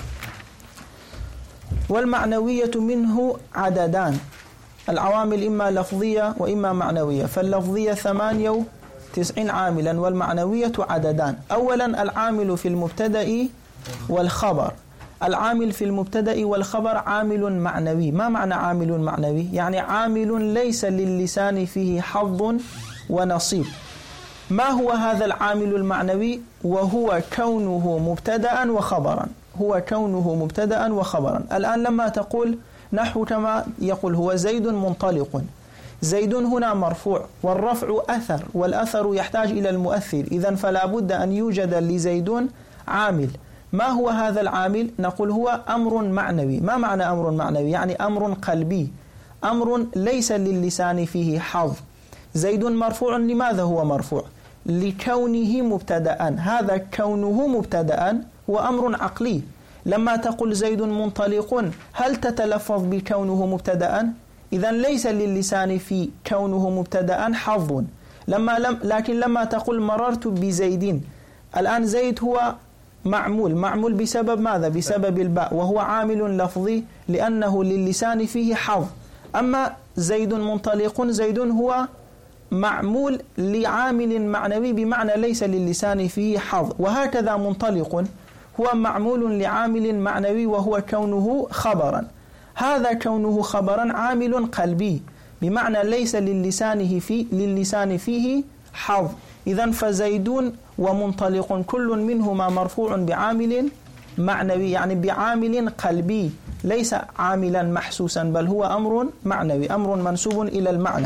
Speaker 1: والمعنوية منه عددان، العوامل إما لفظية وإما معنوية، فاللفظية ثمانية وتسعين عاملا والمعنوية عددان. أولا العامل في المبتدأ والخبر. العامل في المبتدأ والخبر عامل معنوي. ما معنى عامل معنوي؟ يعني عامل ليس للسان فيه حظ ونصيب. ما هو هذا العامل المعنوي؟ وهو كونه مبتدأ وخبرا، هو كونه مبتدأ وخبرا. الآن لما تقول نحو كما يقول هو زيد منطلق، زيد هنا مرفوع والرفع أثر، والأثر يحتاج إلى المؤثر، إذن فلا بد أن يوجد لزيد عامل. ما هو هذا العامل؟ نقول هو أمر معنوي. ما معنى أمر معنوي؟ يعني أمر قلبي، أمر ليس للسان فيه حظ. زيد مرفوع، لماذا هو مرفوع؟ لكونه مبتدأ، هذا كونه مبتدأ هو أمر عقلي. لما تقول زيد منطلق هل تتلفظ بكونه مبتدأ؟ إذن ليس للسان في كونه مبتدأ حظ. لما لم لكن لما تقول مررت بزيد، الآن زيد هو معمول، معمول بسبب ماذا؟ بسبب الباء، وهو عامل لفظي لأنه للسان فيه حظ. أما زيد منطلق، زيد هو معمول لعامل معنوي بمعنى ليس للسان فيه حظ. وهكذا منطلق هو معمول لعامل معنوي وهو كونه خبرا. هذا كونه خبرا عامل قلبي بمعنى ليس للسانه فيه للسان فيه حظ. إذن فزيدون ومنطلق كل منهما مرفوع بعامل معنوي، يعني بعامل قلبي ليس عاملا محسوسا، بل هو أمر معنوي، أمر منسوب إلى المعنى.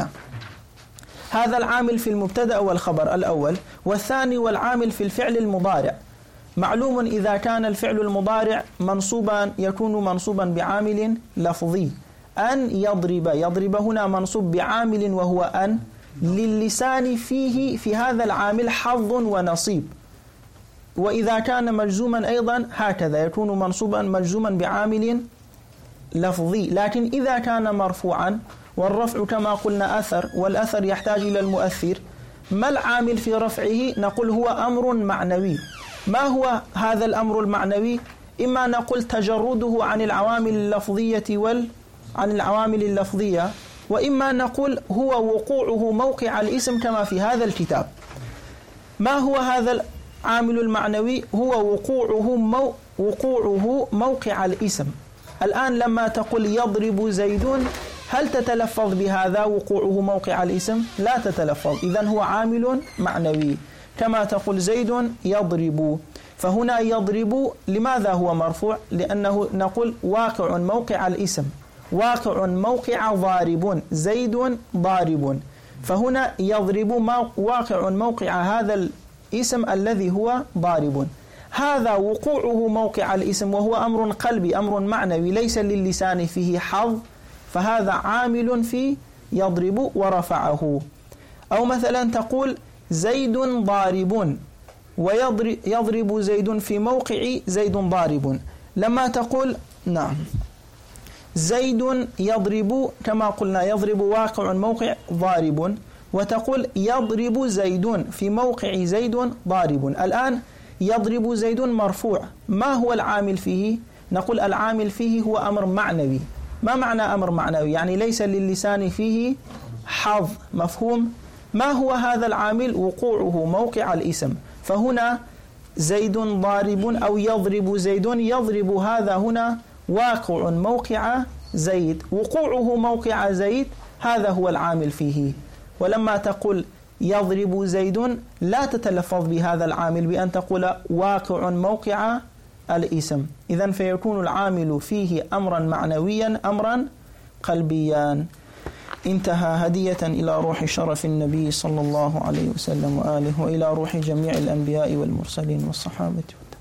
Speaker 1: هذا العامل في المبتدأ والخبر الأول. والثاني والعامل في الفعل المضارع. معلوم إذا كان الفعل المضارع منصوبا يكون منصوبا بعامل لفظي. أن يضرب، يضرب هنا منصوب بعامل وهو أن، للسان فيه في هذا العامل حظ ونصيب. وإذا كان مجزوما أيضا هكذا يكون منصوبا مجزوما بعامل لفظي. لكن إذا كان مرفوعا والرفع كما قلنا أثر، والأثر يحتاج إلى المؤثر، ما العامل في رفعه؟ نقول هو أمر معنوي. ما هو هذا الأمر المعنوي؟ إما نقول تجرده عن العوامل اللفظية وال عن العوامل اللفظية، وإما نقول هو وقوعه موقع الاسم كما في هذا الكتاب. ما هو هذا العامل المعنوي؟ هو وقوعه مو وقوعه موقع الاسم. الآن لما تقول يضرب زيد هل تتلفظ بهذا وقوعه موقع الاسم؟ لا تتلفظ، إذن هو عامل معنوي. كما تقول زيد يضرب، فهنا يضرب لماذا هو مرفوع؟ لأنه نقول واقع موقع الاسم، واقع موقع ضارب، زيد ضارب، فهنا يضرب واقع موقع هذا الاسم الذي هو ضارب. هذا وقوعه موقع الاسم وهو أمر قلبي، أمر معنوي ليس للسان فيه حظ، فهذا عامل في يضرب ورفعه. أو مثلا تقول زيد ضارب ويضرب زيد في موقع زيد ضارب. لما تقول نعم زيد يضرب كما قلنا يضرب واقع موقع ضارب، وتقول يضرب زيد في موقع زيد ضارب. الآن يضرب زيد مرفوع، ما هو العامل فيه؟ نقول العامل فيه هو أمر معنوي. ما معنى أمر معنوي؟ يعني ليس للسان فيه حظ، مفهوم؟ ما هو هذا العامل؟ وقوعه موقع الاسم. فهنا زيد ضارب أو يضرب زيد، يضرب هذا هنا واقع موقع زيد، وقوعه موقع زيد، هذا هو العامل فيه. ولما تقول يضرب زيد لا تتلفظ بهذا العامل بأن تقول واقع موقع الاسم، إذن فيكون العامل فيه أمرا معنويا أمرا قلبيا. انتهى. هدية إلى روح شرف النبي صلى الله عليه وسلم وآله، وإلى روح جميع الأنبياء والمرسلين والصحابة،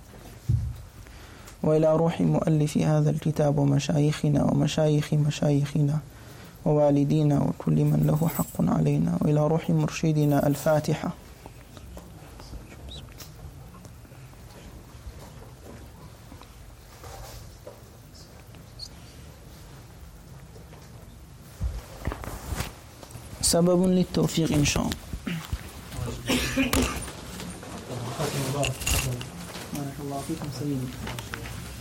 Speaker 1: وإلى روح مؤلف هذا الكتاب ومشايخنا ومشايخ مشايخنا ووالدينا وكل من له حق علينا، وإلى روح مرشدنا. الفاتحة. سبب للتوفيق إن شاء الله. بارك الله فيكم سيدي.